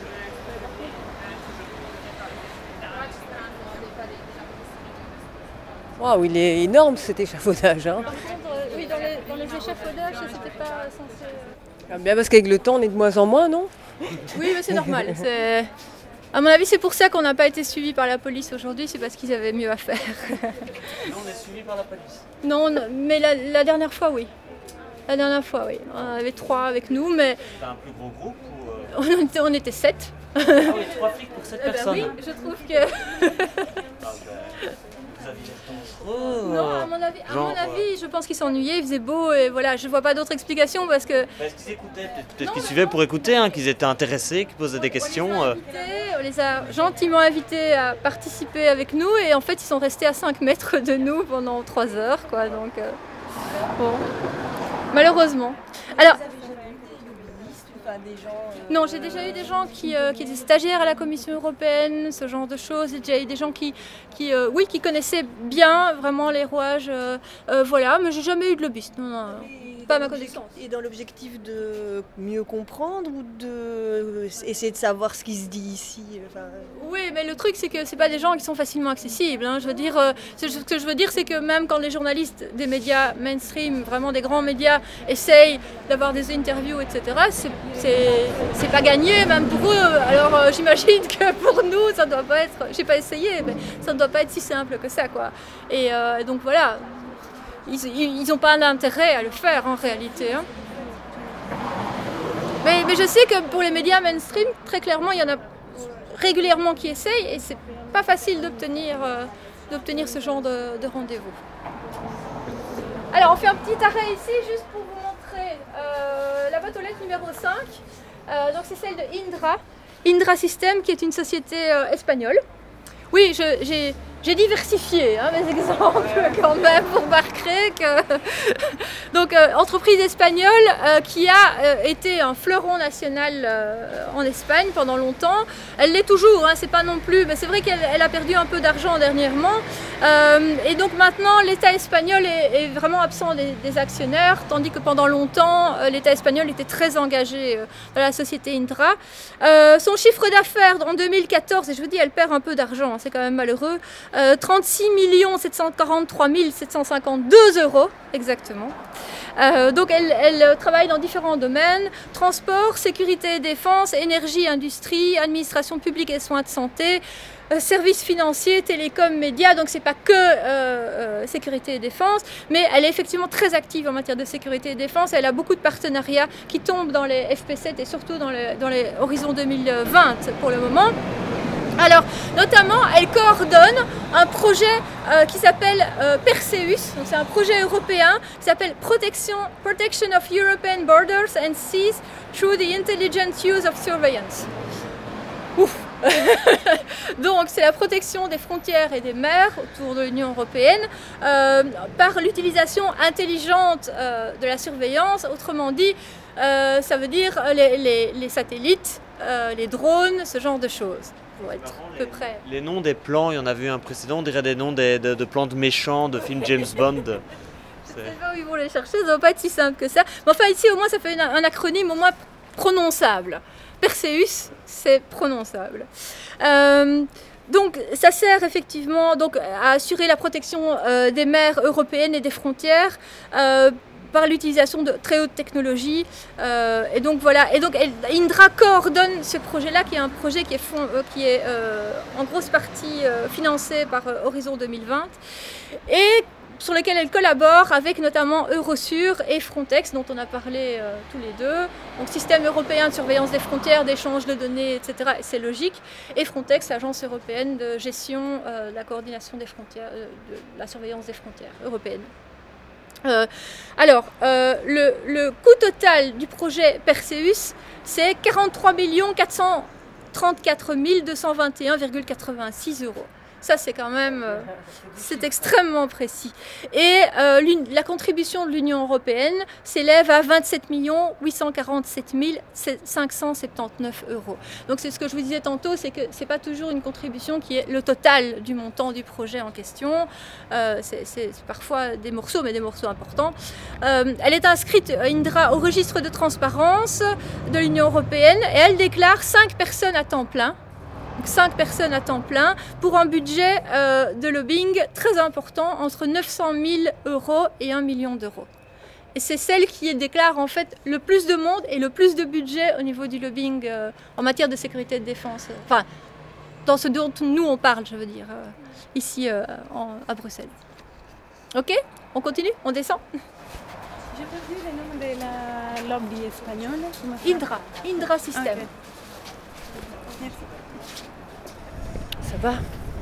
Waouh, il est énorme cet échafaudage. Hein. Oui, dans les, dans les échafaudages, c'était pas censé... Ah, bien parce qu'avec le temps, on est de moins en moins, non ? Oui, mais c'est normal. C'est... À mon avis, c'est pour ça qu'on n'a pas été suivis par la police aujourd'hui, c'est parce qu'ils avaient mieux à faire. Nous, on est suivis par la police. Non, non mais la, la dernière fois, oui. La dernière fois, oui. On avait trois avec nous, mais... C'était un plus gros groupe ou... Euh... On était, on était sept. Ah oui, trois flics pour sept eh ben personnes. Oui, je trouve que... ah, ben... Vous aviez l'air Non, à mon avis, à Genre, mon avis je pense qu'ils s'ennuyaient, il faisait beau et voilà, je vois pas d'autre explication parce que... Est-ce qu'ils écoutaient Peut-être, peut-être qu'ils suivaient pour écouter, hein, qu'ils étaient intéressés, qu'ils posaient des questions. On les, invités, on les a gentiment invités à participer avec nous et en fait ils sont restés à cinq mètres de nous pendant trois heures, quoi, donc... Euh, bon, malheureusement. Alors... Non, j'ai déjà eu des gens qui, euh, qui étaient stagiaires à la Commission européenne, ce genre de choses. J'ai déjà eu des gens qui, qui, euh, oui, qui connaissaient bien vraiment les rouages, euh, euh, voilà, mais j'ai jamais eu de lobbyiste. Non, non. pas ma connaissance. Et dans l'objectif de mieux comprendre ou de essayer de savoir ce qui se dit ici enfin... Oui, mais le truc c'est que c'est pas des gens qui sont facilement accessibles. Hein. Je veux dire, euh, ce que je veux dire c'est que même quand les journalistes des médias mainstream, vraiment des grands médias, essayent d'avoir des interviews, et cetera, c'est, c'est, c'est pas gagné même pour eux. Alors euh, j'imagine que pour nous, ça doit pas être, j'ai pas essayé, mais ça ne doit pas être si simple que ça, quoi. Et euh, donc voilà. Ils n'ont pas d'intérêt à le faire en réalité. Hein. Mais, mais je sais que pour les médias mainstream, très clairement, il y en a régulièrement qui essayent et c'est pas facile d'obtenir, euh, d'obtenir ce genre de, de rendez-vous. Alors on fait un petit arrêt ici juste pour vous montrer euh, la boîte aux lettres numéro cinq. Euh, donc c'est celle de Indra. Indra System qui est une société euh, espagnole. Oui, je, j'ai... J'ai diversifié hein, mes exemples quand même, vous remarquerez que... Donc, euh, entreprise espagnole euh, qui a euh, été un fleuron national euh, en Espagne pendant longtemps. Elle l'est toujours, hein, c'est pas non plus... Mais c'est vrai qu'elle elle a perdu un peu d'argent dernièrement. Euh, et donc maintenant, l'État espagnol est, est vraiment absent des, des actionnaires, tandis que pendant longtemps, euh, l'État espagnol était très engagé euh, dans la société Indra. Euh, son chiffre d'affaires en deux mille quatorze, et je vous dis, elle perd un peu d'argent, hein, c'est quand même malheureux, Euh, trente-six millions sept cent quarante-trois mille sept cent cinquante-deux euros exactement. Euh, donc elle, elle travaille dans différents domaines, transport, sécurité et défense, énergie, industrie, administration publique et soins de santé, euh, services financiers, télécom, médias, donc c'est pas que euh, euh, sécurité et défense, mais elle est effectivement très active en matière de sécurité et défense, elle a beaucoup de partenariats qui tombent dans les F P sept et surtout dans les, dans les horizons deux mille vingt pour le moment. Alors, notamment, elle coordonne un projet euh, qui s'appelle euh, Perseus, donc c'est un projet européen qui s'appelle Protection, Protection of European Borders and Seas through the Intelligent Use of Surveillance. Ouf. Donc, c'est la protection des frontières et des mers autour de l'Union européenne euh, par l'utilisation intelligente euh, de la surveillance. Autrement dit, euh, ça veut dire les, les, les satellites, euh, les drones, ce genre de choses. Pour être à peu près. Les noms des plans, il y en a vu un précédent, on dirait des noms de, de, de plans de méchants, de films James Bond. Je ne sais pas où ils vont les chercher, ça ne doit pas être si simple que ça. Mais enfin, ici, au moins, ça fait une, un acronyme au moins prononçable. Perseus, c'est prononçable. Euh, donc, ça sert effectivement donc, à assurer la protection euh, des mers européennes et des frontières. Euh, par l'utilisation de très haute technologie. Euh, et donc voilà, et donc Indra coordonne ce projet-là, qui est un projet qui est, fond, euh, qui est euh, en grosse partie euh, financé par euh, Horizon deux mille vingt, et sur lequel elle collabore avec notamment Eurosur et Frontex, dont on a parlé euh, tous les deux. Donc système européen de surveillance des frontières, d'échange de données, et cetera. C'est logique. Et Frontex, agence européenne de gestion euh, de la coordination des frontières, euh, de la surveillance des frontières européennes. Euh, alors, euh, le, le coût total du projet Perseus, c'est quarante-trois millions quatre cent trente-quatre mille deux cent vingt et un virgule quatre-vingt-six euros. Ça, c'est quand même, euh, c'est extrêmement précis. Et euh, la contribution de l'Union européenne s'élève à vingt-sept millions huit cent quarante-sept mille cinq cent soixante-dix-neuf euros. Donc c'est ce que je vous disais tantôt, c'est que c'est pas toujours une contribution qui est le total du montant du projet en question. Euh, c'est, c'est parfois des morceaux, mais des morceaux importants. Euh, elle est inscrite, Indra, au registre de transparence de l'Union européenne et elle déclare cinq personnes à temps plein. cinq personnes à temps plein pour un budget euh, de lobbying très important, entre neuf cent mille euros et un million d'euros. Et c'est celle qui déclare en fait le plus de monde et le plus de budget au niveau du lobbying euh, en matière de sécurité et de défense. Enfin, dans ce dont nous on parle, je veux dire, euh, ici euh, en, à Bruxelles. Ok, on continue, on descend. J'ai pas vu le nom de la lobby espagnole. Indra, Indra System. Okay. Merci. Ça va?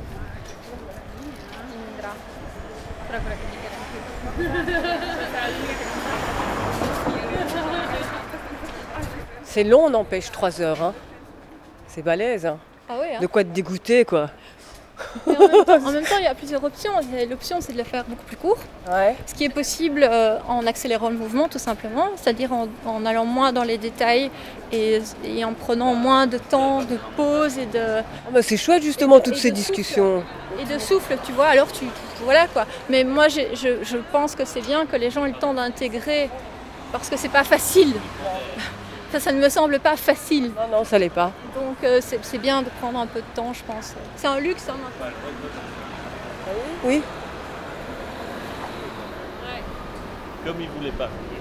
C'est long, n'empêche, trois heures. Hein. C'est balèze. Hein. Ah ouais, hein. De quoi te dégoûter, quoi. Mais en, même temps, en même temps, il y a plusieurs options. L'option, c'est de le faire beaucoup plus court. Ouais. Ce qui est possible euh, en accélérant le mouvement, tout simplement. C'est-à-dire en, en allant moins dans les détails et, et en prenant moins de temps de pause et de... Ah bah c'est chouette, justement, toutes ces discussions. Et de souffle, tu vois. Alors, tu... Voilà, quoi. Mais moi, je, je, je pense que c'est bien que les gens aient le temps d'intégrer parce que c'est pas facile. Ça, ça ne me semble pas facile. Non, non, ça l'est pas. Donc euh, c'est, c'est bien de prendre un peu de temps, je pense. C'est un luxe, hein, maintenant. Oui. Comme il voulait pas.